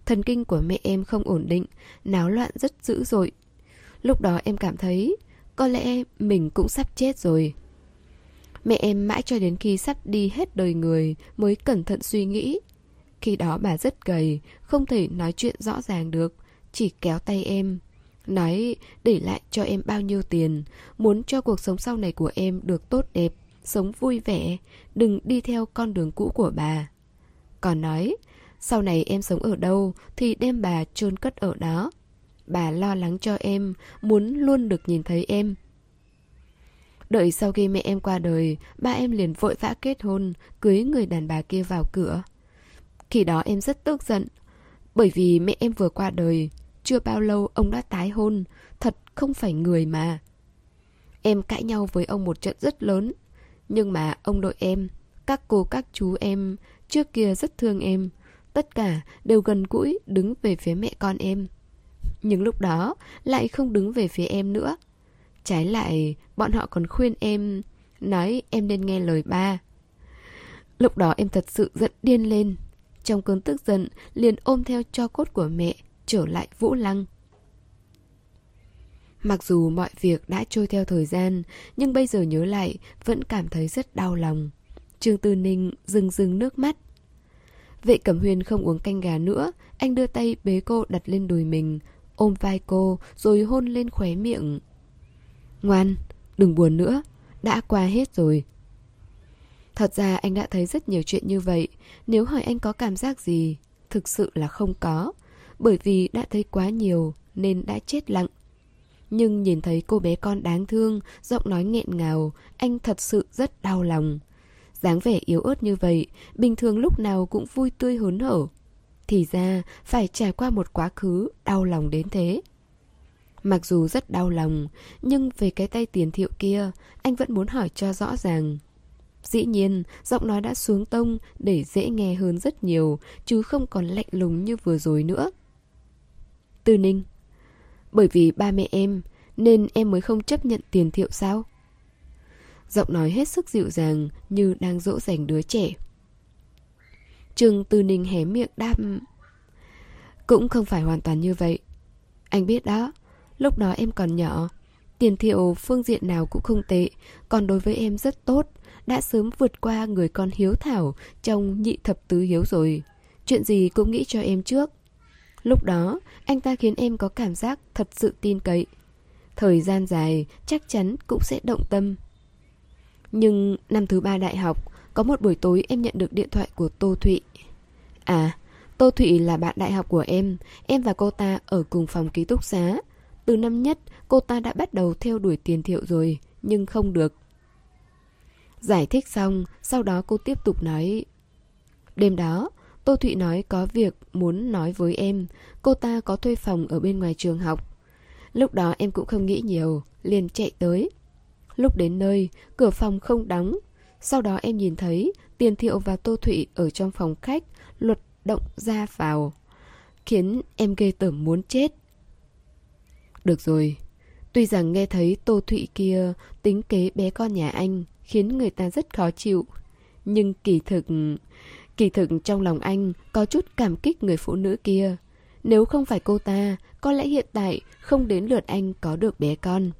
Thần kinh của mẹ em không ổn định, náo loạn rất dữ dội. Lúc đó em cảm thấy có lẽ mình cũng sắp chết rồi. Mẹ em mãi cho đến khi sắp đi hết đời người mới cẩn thận suy nghĩ. Khi đó bà rất gầy, không thể nói chuyện rõ ràng được, chỉ kéo tay em, nói để lại cho em bao nhiêu tiền, muốn cho cuộc sống sau này của em được tốt đẹp, sống vui vẻ, đừng đi theo con đường cũ của bà. Còn nói, sau này em sống ở đâu thì đem bà chôn cất ở đó. Bà lo lắng cho em, muốn luôn được nhìn thấy em. Đợi sau khi mẹ em qua đời, ba em liền vội vã kết hôn, cưới người đàn bà kia vào cửa. Khi đó em rất tức giận, bởi vì mẹ em vừa qua đời, chưa bao lâu ông đã tái hôn, thật không phải người mà. Em cãi nhau với ông một trận rất lớn, nhưng mà ông nội em, các cô các chú em trước kia rất thương em, tất cả đều gần gũi đứng về phía mẹ con em. Nhưng lúc đó lại không đứng về phía em nữa. Trái lại, bọn họ còn khuyên em, nói em nên nghe lời ba. Lúc đó em thật sự giận điên lên. Trong cơn tức giận, liền ôm theo tro cốt của mẹ, trở lại Vũ Lăng. Mặc dù mọi việc đã trôi theo thời gian, nhưng bây giờ nhớ lại, vẫn cảm thấy rất đau lòng. Trương Tư Ninh rưng rưng nước mắt. Vệ Cẩm Huyên không uống canh gà nữa, anh đưa tay bế cô đặt lên đùi mình, ôm vai cô, rồi hôn lên khóe miệng. Ngoan, đừng buồn nữa, đã qua hết rồi. Thật ra anh đã thấy rất nhiều chuyện như vậy. Nếu hỏi anh có cảm giác gì, thực sự là không có. Bởi vì đã thấy quá nhiều nên đã chết lặng. Nhưng nhìn thấy cô bé con đáng thương, giọng nói nghẹn ngào, anh thật sự rất đau lòng. Dáng vẻ yếu ớt như vậy, bình thường lúc nào cũng vui tươi hớn hở. Thì ra phải trải qua một quá khứ đau lòng đến thế. Mặc dù rất đau lòng, nhưng về cái tay Tiền Thiệu kia, anh vẫn muốn hỏi cho rõ ràng. Dĩ nhiên, giọng nói đã xuống tông để dễ nghe hơn rất nhiều, chứ không còn lạnh lùng như vừa rồi nữa. Tư Ninh, bởi vì ba mẹ em, nên em mới không chấp nhận Tiền Thiệu sao? Giọng nói hết sức dịu dàng, như đang dỗ dành đứa trẻ. Trương Tư Ninh hé miệng đáp. Cũng không phải hoàn toàn như vậy. Anh biết đó, lúc đó em còn nhỏ, Tiền Thiệu phương diện nào cũng không tệ, còn đối với em rất tốt, đã sớm vượt qua người con hiếu thảo trong nhị thập tứ hiếu rồi. Chuyện gì cũng nghĩ cho em trước. Lúc đó, anh ta khiến em có cảm giác thật sự tin cậy. Thời gian dài, chắc chắn cũng sẽ động tâm. Nhưng năm thứ ba đại học, có một buổi tối em nhận được điện thoại của Tô Thụy. À, Tô Thụy là bạn đại học của em, em và cô ta ở cùng phòng ký túc xá. Từ năm nhất, cô ta đã bắt đầu theo đuổi Tiền Thiệu rồi, nhưng không được. Giải thích xong, sau đó cô tiếp tục nói. Đêm đó, Tô Thụy nói có việc muốn nói với em. Cô ta có thuê phòng ở bên ngoài trường học. Lúc đó em cũng không nghĩ nhiều, liền chạy tới. Lúc đến nơi, cửa phòng không đóng. Sau đó em nhìn thấy Tiền Thiệu và Tô Thụy ở trong phòng khách, luật động ra vào, khiến em ghê tởm muốn chết. Được rồi, tuy rằng nghe thấy Tô Thụy kia tính kế bé con nhà anh khiến người ta rất khó chịu, nhưng kỳ thực... Kỳ thực trong lòng anh có chút cảm kích người phụ nữ kia. Nếu không phải cô ta, có lẽ hiện tại không đến lượt anh có được bé con.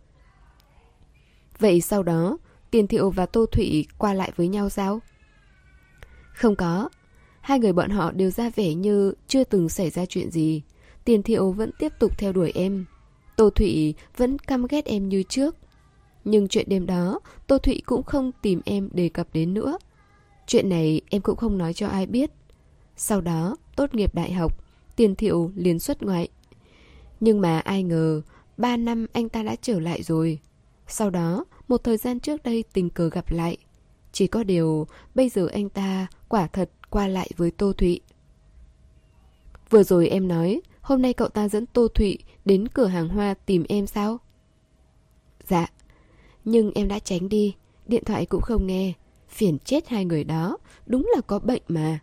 Vậy sau đó, Tiền Thiệu và Tô Thụy qua lại với nhau sao? Không có. Hai người bọn họ đều ra vẻ như chưa từng xảy ra chuyện gì. Tiền Thiệu vẫn tiếp tục theo đuổi em. Tô Thụy vẫn căm ghét em như trước. Nhưng chuyện đêm đó, Tô Thụy cũng không tìm em đề cập đến nữa. Chuyện này em cũng không nói cho ai biết. Sau đó, tốt nghiệp đại học, Tiền Thiệu liền xuất ngoại. Nhưng mà ai ngờ, ba năm anh ta đã trở lại rồi. Sau đó, một thời gian trước đây tình cờ gặp lại. Chỉ có điều, bây giờ anh ta quả thật qua lại với Tô Thụy. Vừa rồi em nói, hôm nay cậu ta dẫn Tô Thụy đến cửa hàng hoa tìm em sao? Dạ, nhưng em đã tránh đi, điện thoại cũng không nghe. Phiền chết hai người đó, đúng là có bệnh mà.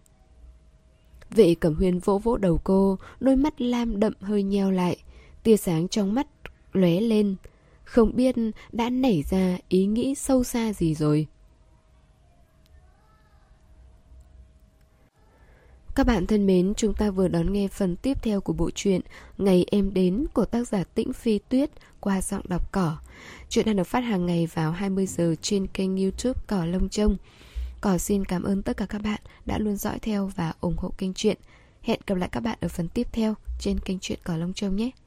Vệ Cẩm Huyên vỗ vỗ đầu cô, đôi mắt lam đậm hơi nheo lại, tia sáng trong mắt lóe lên. Không biết đã nảy ra ý nghĩ sâu xa gì rồi. Các bạn thân mến, chúng ta vừa đón nghe phần tiếp theo của bộ truyện Ngày Em Đến của tác giả Tĩnh Phi Tuyết qua giọng đọc Cỏ. Chuyện đang được phát hàng ngày vào hai mươi giờ trên kênh YouTube Cỏ Lông Trông. Cỏ xin cảm ơn tất cả các bạn đã luôn dõi theo và ủng hộ kênh truyện. Hẹn gặp lại các bạn ở phần tiếp theo trên kênh truyện Cỏ Lông Trông nhé.